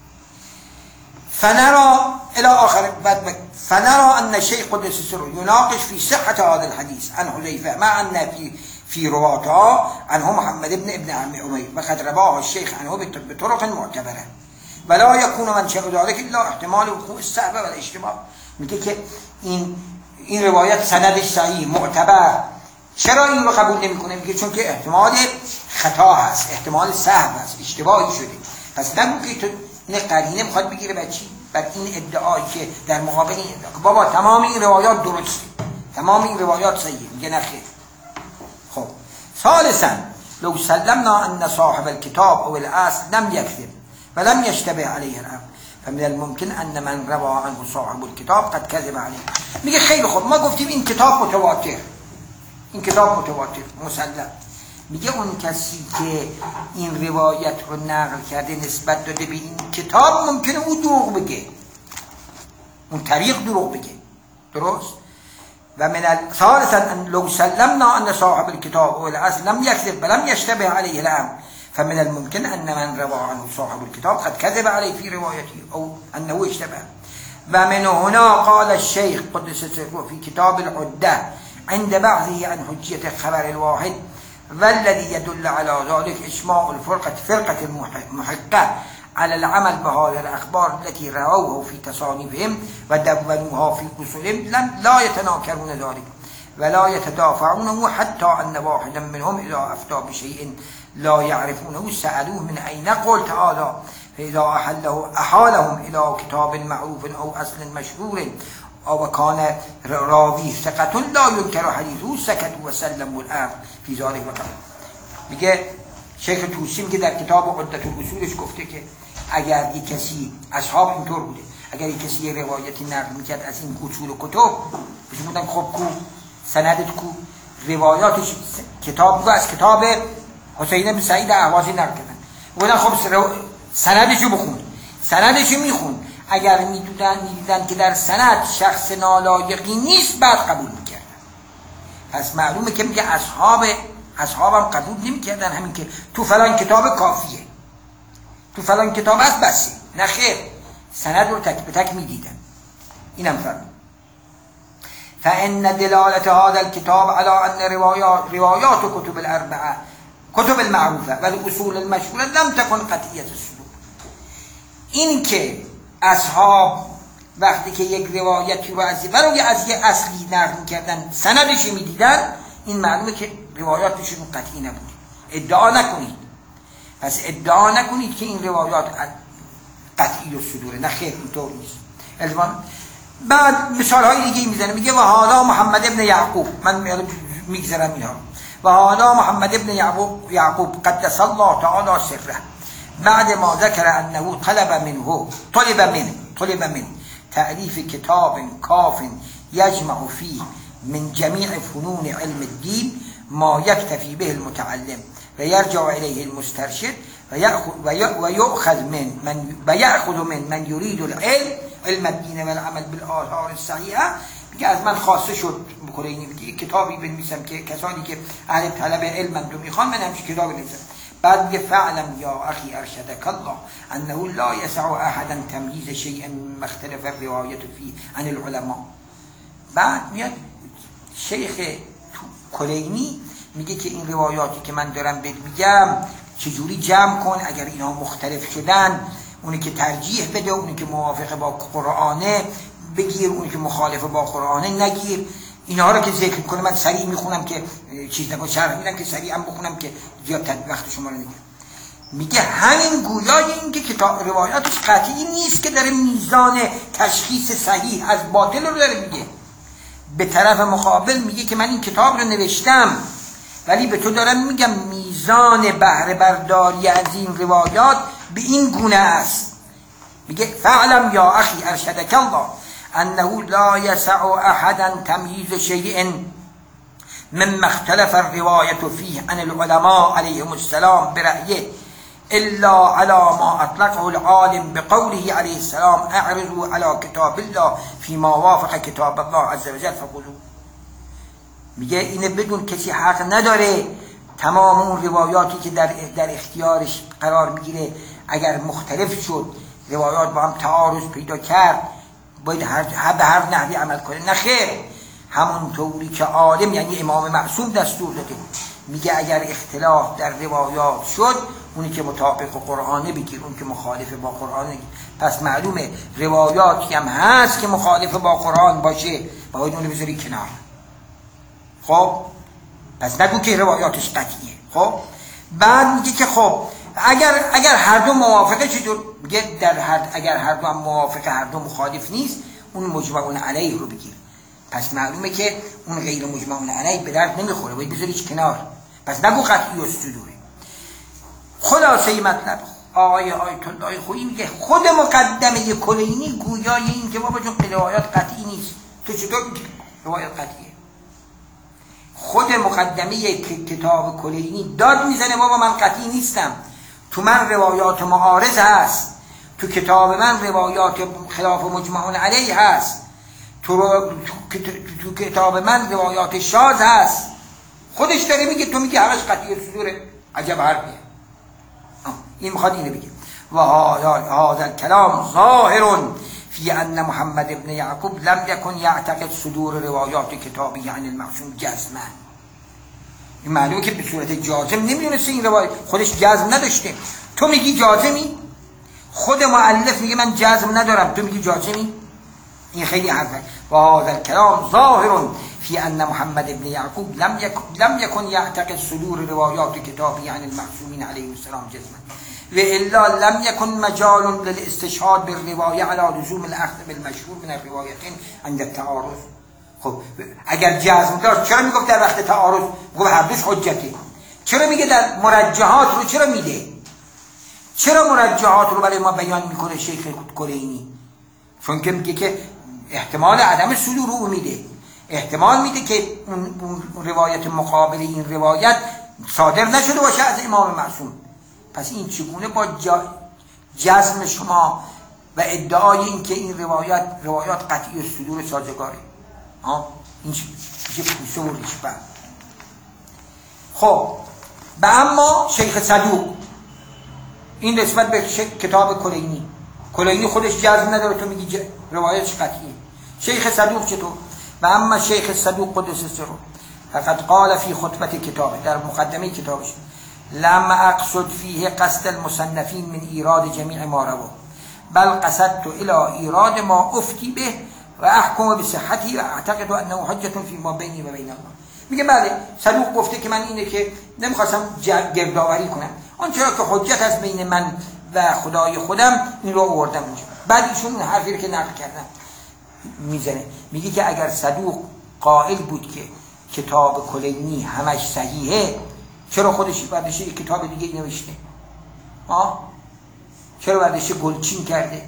فنرى الى آخر بعد فنرى ان الشيخ قدس سره يناقش في صحة هذا الحديث عن حذيفة مع ان في في رواتها عنه محمد ابن ابن عم عمير وقد رواه الشيخ عنه بطرق معتبرة ولا يكون من شاء ذلك الا احتمال وقوع السهو والاشتباه. میگه که این این روایت سندش صحیح معتبر. چرا این رو قبول نمیکنه؟ میگه چون که احتمال خطا هست، احتمال سهو هست، اشتباهی شده. پس نگو که تو این قرینه میخواد بگیره بر چی؟ بر این ادعایی که در مقابل این ادعا بابا تمام این روایات درسته، تمام این روایات صحیحه. میگه نه خیر. خب ثالثا لو سلمنا ان صاحب الكتاب او الاصل لم يكذب ولم يشتبه عليه الامر فمن الممكن ان من روى عنه صاحب الكتاب قد كذب عليه. میگه خیلی خوب ما گفتیم این کتاب متواتر، این کتاب متواتر مسلم. میگه اون کسی که این روایت رو نقل کرده نسبت داده به این کتاب ممکنه او دروغ بگه، اون طریق دروغ بگه. درست؟ و من ثالثا ان لو سلمنا ان صاحب الكتاب او الاصل لم يكذب ولم يشتبه عليه الامر فمن الممكن ان من روى عنه صاحب الكتاب قد كذب عليه في روايته او انه اشتبه. و من هنا قال الشيخ قدس سره في كتاب العدة عند بعضه عن حجية خبر الواحد والذي يدل على ذلك إجماع الفرقة فرقة المحقة على العمل بهذه الأخبار التي رووه في تصانيفهم ودونوها في أصولهم لم لا يتناكرون ذلك ولا يتدافعونه حتى ان واحدا منهم اذا افتى بشيء لا يعرفونه سألوه من اين قل تعالى فاذا احله احالهم الى كتاب معروف او اصل مشهور او كان راوی ثقة لا ينكر حدیثه سکتوا وسلموا الامر فی ذلک وقت. میگه شیخ طوسی میگه در کتاب عدة الاصولش گفته که اگر یک کسی اصحاب اینطور بوده، اگر یک کسی یه روایتی نقل میکرد از این اصول کتب بهش بودن خب کو سندت کو روایاتش کتاب کو از کتاب حسین بن سعید اهوازی نقل کردن بودن خب سندشو بخون سندشو میخون اگر میدونن میدیدن که در سند شخص نالایقی نیست بعد قبول میکردن. پس معلومه که میگه اصحاب اصحابم قبول نمیکردن همین که تو فلان کتاب کافیه تو فلان کتاب هست بسه، نه خیر سند رو تک به تک میدیدن. اینم فرمود فان دلالت هذا الكتاب على ان روايات روايات كتب الاربعه كتب المعروفه والاصول المشهوره لم تكن قطعيه الصدور. این که اصحاب وقتی که یک روایتی رو از برای از یک اصلی نقل کردن سندش میدیدن، این معلومه که روایاتشون قطعی نبود. ادعا نکنید، پس ادعا نکنید که این روایات قطعی و صدوره، نه خیر اینطور نیست. الزام بعد مثال های دیگه میزنه، میگه و حالا محمد ابن یعقوب، من میگذرم اینها، و حالا محمد ابن یعقوب یعقوب قدس الله تعالی سره بعد ما ذکر انه طلب منه طلب من طلب من تألیف کتاب کاف یجمع فيه من جميع فنون علم الدين ما يكتفي به المتعلم ويرجع إليه المسترشد ويأخذ من من ويأخذ من من يريد العلم علم الدين والعمل بالآثار الصحيحة. میگه از من خواسته شد بکنه میگه کتابی بنویسم که کسانی که اهل طلب علم رو میخوان من همچین کتابی بنویسم. بعد میگه فعلم یا اخي ارشدك الله انه لا يسع احدا تمييز شيء مما اختلف الروايه فيه عن العلماء. بعد میاد شیخ کلینی میگه که این روایاتی که من دارم بهت میگم چجوری جمع کن، اگر اینا مختلف شدن اونی که ترجیح بده، اونی که موافق با قرآنه بگیر، اونی که مخالف با قرآنه نگیر. اینا رو که ذکر کنه من سریع میخونم که چیز نگاه شرح میدم که سریع هم بخونم که زیاد وقت شما رو نگیرم. میگه همین گویای این که کتاب روایاتش قطعی نیست که داره میزان تشخیص صحیح از باطل رو داره میگه. به طرف مقابل میگه که من این کتاب رو نوشتم ولی به تو دارم میگم میزان بهره برداری از این روایات به این گونه است. میگه فعلم یا اخی ارشدک الله انه لا يسع احدا تمييز شيء مما اختلف الرواية فيه عن العلماء عليهم السلام برأيه إلا على ما أطلقه العالم بقوله عليه السلام اعرضوا على كتاب الله فيما وافق كتاب الله عز وجل فقولوا. میگه اینه بدون کسی حق نداره تمام اون روایاتی که در در اختیارش قرار میگیره اگر مختلف شد، روایات با هم تعارض پیدا کرد، باید هر به هر نحوی عمل کنه. نه خیر، همون طوری که عالم یعنی امام معصوم دستور داده، میگه اگر اختلاف در روایات شد اونی که مطابق قرآنه بگیر، اون که مخالف با قرآن بگیر. پس معلومه روایاتی هم هست که مخالف با قرآن باشه باید اون رو بذاری کنار. خب پس نگو که روایاتش قطعیه. خب بعد میگه که خب اگر اگر هر دو موافقه چطور؟ میگه در هر اگر هر دو هم موافق هر دو مخالف نیست اون مجمعون علیه رو بگیر. پس معلومه که اون غیر مجمعون علیه به درد نمیخوره، باید بذاریش کنار. پس نگو قطعی و صدوره. خلاصه مطلب آقای آیت الله خویی میگه خود مقدمه کلینی گویای این که بابا چون روایات قطعی نیست تو چطور میگی روایات قطعیه؟ خود مقدمه کتاب کلینی داد میزنه بابا من قطعی نیستم، تو من روایات معارض هست، تو کتاب من روایات خلاف مجمعون علیه هست، تو, تو, تو کتاب من روایات شاذ هست. خودش داره میگه، تو میگه همش قطعی صدوره. عجب حرفیه. این میخواد اینو بگه و هذا الكلام ظاهر فی ان محمد ابن یعقوب لم یکن یعتقد صدور روایات کتابی عن المعصوم جزما. این معلومه که به صورت جازم نمیدونسته این روایت، خودش جزم نداشته. تو میگی جازمی، خود مؤلف میگه من جزم ندارم، تو میگی جازمی. این خیلی حرفه. و هذا الكلام ظاهر في أن محمد بن يعقوب لم يكن لم يكن يعتقد صدور روايات كتابه عن المعصومين عليه السلام جزما وإلا لم يكن مجال للاستشهاد بالرواية على لزوم الأخذ بالمشهور من الروايتين عند التعارض. خب اگر جزم داشت چرا میگفت در وقت تعارض میگفت حدیث حجته؟ چرا میگه در مرجحات رو چرا میده؟ چرا مرجحات رو برای ما بیان میکنه شیخ کلینی؟ چون که میگه که احتمال عدم صدور رو میده، احتمال میده که اون روایت مقابل این روایت صادر نشده باشه از امام معصوم. پس این چگونه با جزم شما و ادعای این که این روایت روایات قطعی صدور سازگاره؟ ها این چه پوسه و ریشبه. خب و اما شیخ صدوق این نسبت به کتاب کلینی، کلینی خودش جزم نداره، تو میگی روایتش قطعیه. شیخ صدوق چطور؟ و اما شیخ صدوق قدس سره فقط قال فی خطبه کتابه، در مقدمه کتابش، لم اقصد فیه قصد المصنفین من ایراد جمیع ما روا بل قصدت الى ایراد ما افتی به و احکم بصحتی و اعتقد انه حجت فی ما بینی و بین الله. میگه بله صدوق گفته که من اینه که نمیخواستم گردآوری کنم، آن چرا که حجت از بین من و خدای خودم این رو آوردم اونجا. بعد ایشون اون حرفی رو که نقل کردم میزنه، میگه که اگر صدوق قائل بود که کتاب کلینی همش صحیحه، چرا خودش بعدش یک کتاب دیگه نوشته؟ آه چرا بعدش گلچین کرده؟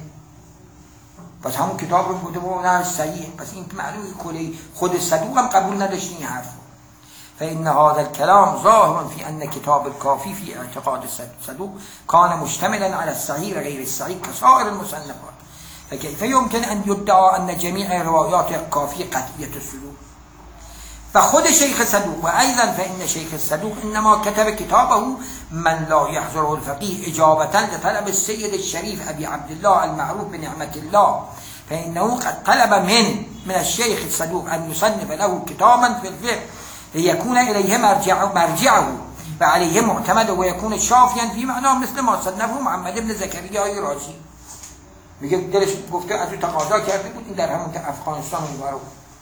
پس همون کتاب رو بوده و نه صحیحه. پس این معلومه کلی خود صدوق هم قبول نداشت این حرف. فإن هذا الكلام ظاهر في أن كتاب الكافي في اعتقاد صدوق كان مشتملا على الصحيح غير الصحيح كسائر المصنفات، فكيف يمكن أن يدعى أن جميع روايات الكافي قطعية الصدور؟ فخود شيخ صدوق وأيضا فإن شيخ الصدوق إنما كتب كتابه من لا يحضره الفقيه إجابة لطلب السيد الشريف أبي عبد الله المعروف بنعمة الله، فإنه قد طلب من من الشيخ الصدوق أن يصنف له كتابا في الفقه ليكون إليه مرجعه, مرجعه وعليه معتمد ويكون شافيا في معناه مثل ما صنفه محمد بن زكريا رازي. میگه دلش گفته از او تقاضا کرده بود این در همون افغانستان اونورا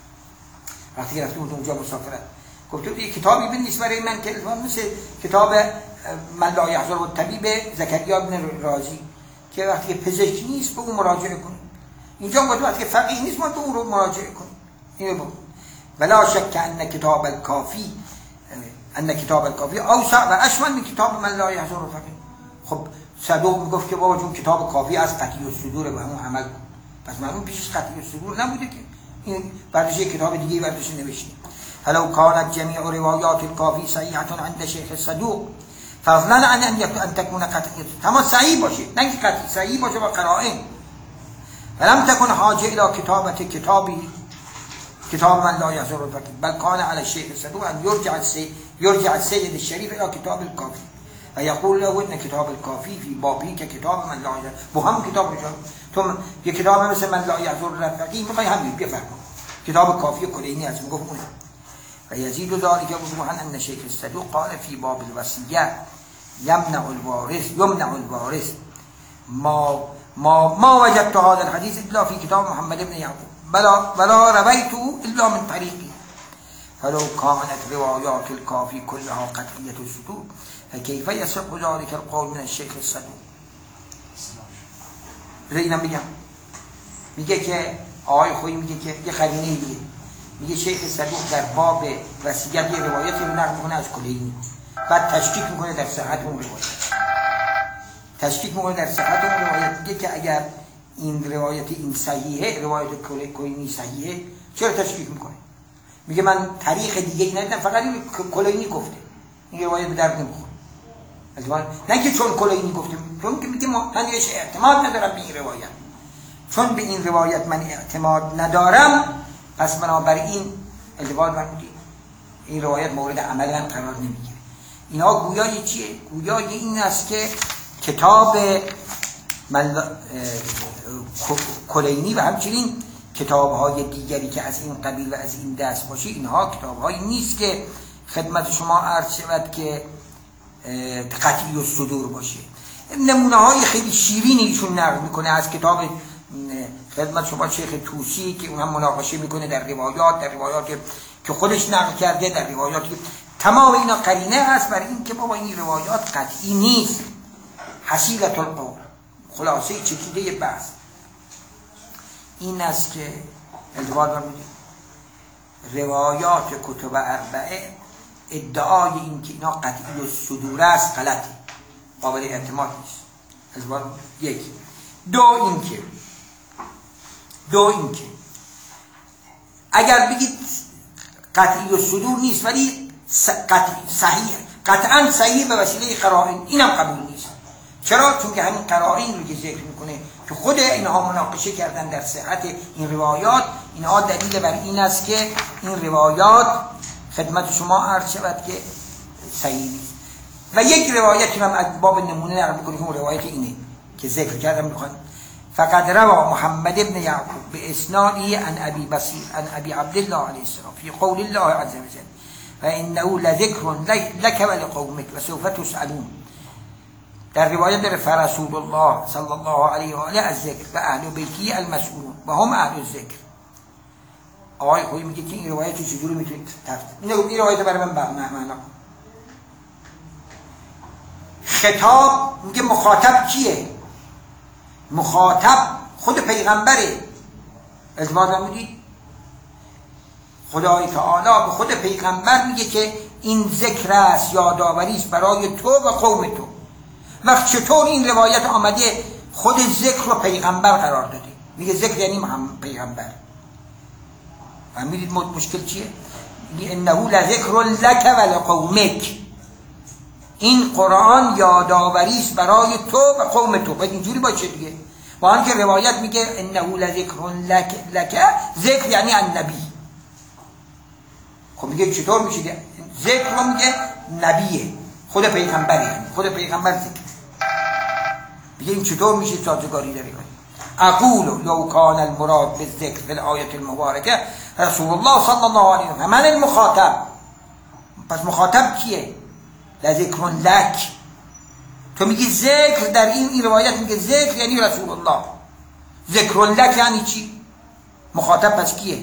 وقتی رفته بود اونجا مسافرت، گفته بود یه کتابی بنویس برای من که مثل کتاب من لا یحضر الطبیب زکریا بن رازی که وقتی پزشک نیست به اون مراجعه کنیم. اینجا گفته وقتی فقیه نیست ما به اون رو مراجعه کنیم. اینو بود. ولا شک ان کتاب الکافی ان کتاب الکافی اوسع و اشمل من کتاب من لا یحضر الفقیه. خب صدوق میگفت که بابا جون کتاب کافی از قطعی الصدور به همون عمل کن. پس معلوم پیشش قطعی الصدور نبوده که این بعدش یک کتاب دیگه بعدش نوشته. فلو كانت جميع روايات الكافي صحيحة عند شيخ الصدوق فضلا عن ان تكون قطعية، تمام صحیح باشه نه اینکه قطعی صحیح باشه با قرائن، ولم تكن حاجه الى كتابة كتابی كتاب من لا يحضر الفقيه بل كان على الشيخ الصدوق ان يرجع السيد يرجع السيد الشريف الى كتاب الكافي ويقول له ان كتاب الكافي في بابه ككتاب من لا يحضر. با هم کتاب میشه تو یک کتاب مثل من لا يحضر الفقيه میخوای همین بفهم کتاب کافی کلینی از میگفت اون. و یزید ذلك وضوحا ان شیخ الصدوق قال في باب الوصیه يمنع الوارث يمنع الوارث ما ما ما وجدت هذا الحديث الا في كتاب محمد بن يعقوب بلا ولا رويته الا من طريقي فلو كانت روايات الكافي كلها قطعية الصدور فكيف يصح ذلك القول من الشيخ الصدوق؟ اینا میگم میگه که آقای خویی میگه که یه قرینه دیگه میگه شیخ صدوق در باب وصیت یه روایتی رو نقل میکنه از کلینی، بعد تشکیک میکنه در صحت اون روایت، تشکیک میکنه در صحت اون روایت. میگه که اگر این روایت این صحیحه، روایت کلینی صحیحه، چرا تشکیک میکنه؟ میگه من طریق دیگه ای ندیدم، فقط این کلینی گفته این روایت به درد نمیخوره. نه که چون کلینی گفته، چون که میگه من یه اعتماد ندارم به این روایت، چون به این روایت من اعتماد ندارم پس بنابراین التفات فرمودید این روایت مورد عمل من قرار نمیگیره. اینا گویای چیه؟ گویای این است که کتاب کلینی و همچنین کتاب‌های دیگری که از این قبیل و از این دست باشه اینها کتاب‌هایی نیست که خدمت شما عرض شود که قطعی الصدور باشه. نمونه‌های خیلی شیرینی ایشون نقل میکنه از کتاب خدمت شما شیخ طوسی که اون هم مناقشه میکنه در روایات در روایات که خودش نقل کرده در روایات. تمام اینا قرینه است برای این که بابا این روایات قطعی نیست. حصیلة القول، خلاصه چکیده بحث این است که التفات فرمودید روایات کتب اربعه ادعای این که اینا قطعی الصدور است غلطه، قابل اعتماد نیست. التفات یک. دو اینکه دو اینکه اگر بگید قطعی الصدور نیست ولی قطعی صحیح، قطعا صحیح به وسیله قرائن، اینم قبول نیست. چرا؟ چون که همین قرائن رو که ذکر میکنه که خود اینها مناقشه کردن در صحت این روایات، اینها دلیل بر این است که این روایات خدمت شما عرض شود که صحیح نیست. و یک روایتی هم از باب نمونه نقل میکنه که اون روایت اینه که ذکر کردم میخوان فقد روى محمد ابن یعقوب باسناده عن ابي بصير عن ابي عبد الله عليه السلام في قول الله عز وجل فانه لذكر لك ولقومك وسوف تسألون. در روایت در فرسول الله صلی الله علیه و آله از ذکر و اهل بیتی المسئولون و هم اهل الذکر. آقای خویی میگه که این روایت رو چجوری میتونید تفسیر؟ این روایت برای من معنا. خطاب میگه مخاطب کیه؟ مخاطب خود پیغمبره. التفات فرمودید خدای تعالی به خود پیغمبر میگه که این ذکر است، یادآوری است برای تو و قوم تو. وقت چطور این روایت آمده خود ذکر رو پیغمبر قرار داده؟ میگه ذکر یعنی محمد پیغمبر. فهمیدید مشکل چیه؟ میگه انه لذکر لک ولقومک، این قرآن یادآوری است برای تو و قوم تو. باید اینجوری باشه دیگه. با آنکه روایت میگه انه لذکر لک لک، ذکر یعنی النبی. خب میگه چطور میشه؟ ذکر رو میگه نبیه، خود پیغمبره، یعنی خود پیغمبر ذکر. میگه این چطور میشه سازگاری داره؟ اقول لو کان المراد بالذکر فی الآیه المبارکه رسول الله صلی الله علیه و سلم. من المخاطب، پس مخاطب کیه؟ لذکر لک. تو میگی ذکر در این این روایت میگه ذکر یعنی رسول الله. ذکر لک یعنی چی؟ مخاطب پس کیه؟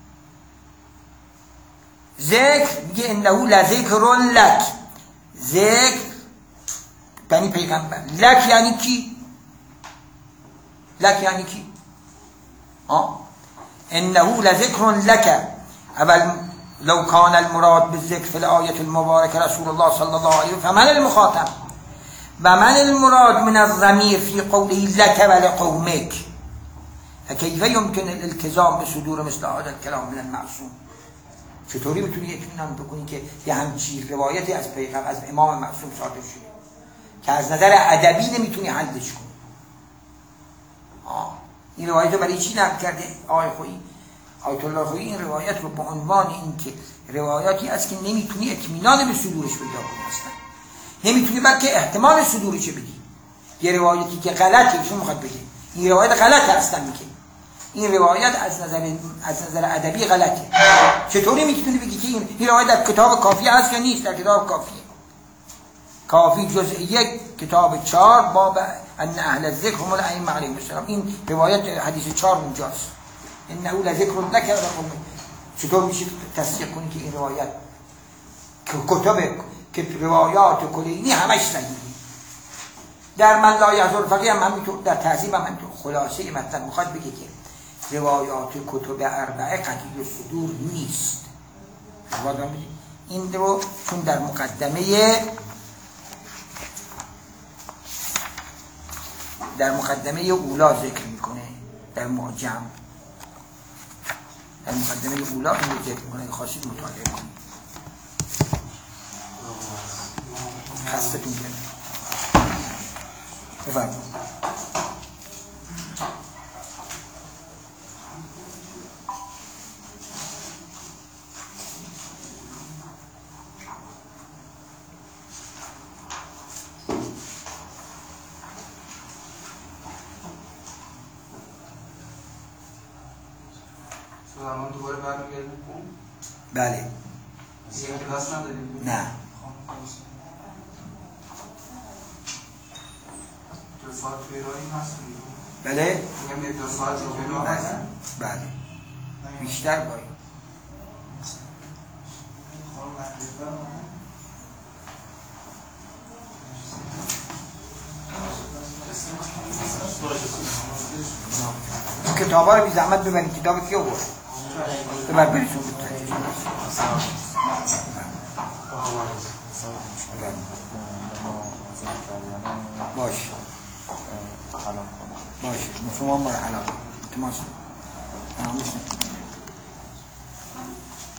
ذکر میگه انه لذکر لک، ذکر یعنی پیغمبر. لک یعنی کی؟ لک یعنی کی؟ آه انه لذکر لک. اول لو کان المراد بالذکر فی الآیه المبارکه رسول الله صلی الله علیه و فمن المخاطب و من المراد من الضمیر فی قوله لک ولقومک فکیف یمکن الالتزام بصدور مثل هذا الكلام من المعصوم. چطوری میتونی اطمینان بکنی که یه همچین روایتی از پیغمبر از امام معصوم صادر شده که از نظر ادبی نمیتونی حلش کنی؟ آه این روایت رو برای چی نقل کرده آقای خویی؟ آیت الله خویی این روایت رو به عنوان این که روایاتی است که نمیتونی اطمینان به صدورش پیدا کنی، اصلا نمیتونی بلکه احتمال صدورش بدی. یه روایتی که غلطه ایشون میخواد بگه این روایت غلطه اصلا، میگه این روایت از نظر از نظر ادبی غلطه. چطوری میتونی بگی که این این روایت در کتاب کافی هست یا نیست؟ در کتاب کافیه. کافی جزء یک کتاب چهار باب ان اهل الذکر هم الائمه علیهم السلام. این روایت حدیث چهار اونجاست. انه لذکر لک ولقومک. چطور میشه تصدیق کنی که این روایت که کتاب که روایات کلینی همش صحیحه؟ در من لا یحضر فقیه هم همینطور، در تهذیب هم همینطور. خلاصه مطلب میخواد بگه که روایات کتب اربعه قطعی الصدور نیست. این رو چون در مقدمه در مقدمه اولا ذکر میکنه، در معجم در مقدمه اولا این رو ذکر میکنه. خواستید مطالعه کنید. خستتون کنید. بفرمایید. زمان دوباره برمیگردیم کن؟ بله. دیگه کلاس نداریم؟ نه. دو ساعت توی راهی هست؟ بله؟ میگم یک دو ساعت توی راه هست؟ بله. بیشتر باید. اون کتابا رو بی زحمت ببرید. کتاب کی آورد؟ ببر بریشون بود. باش باش شما مرحله تماس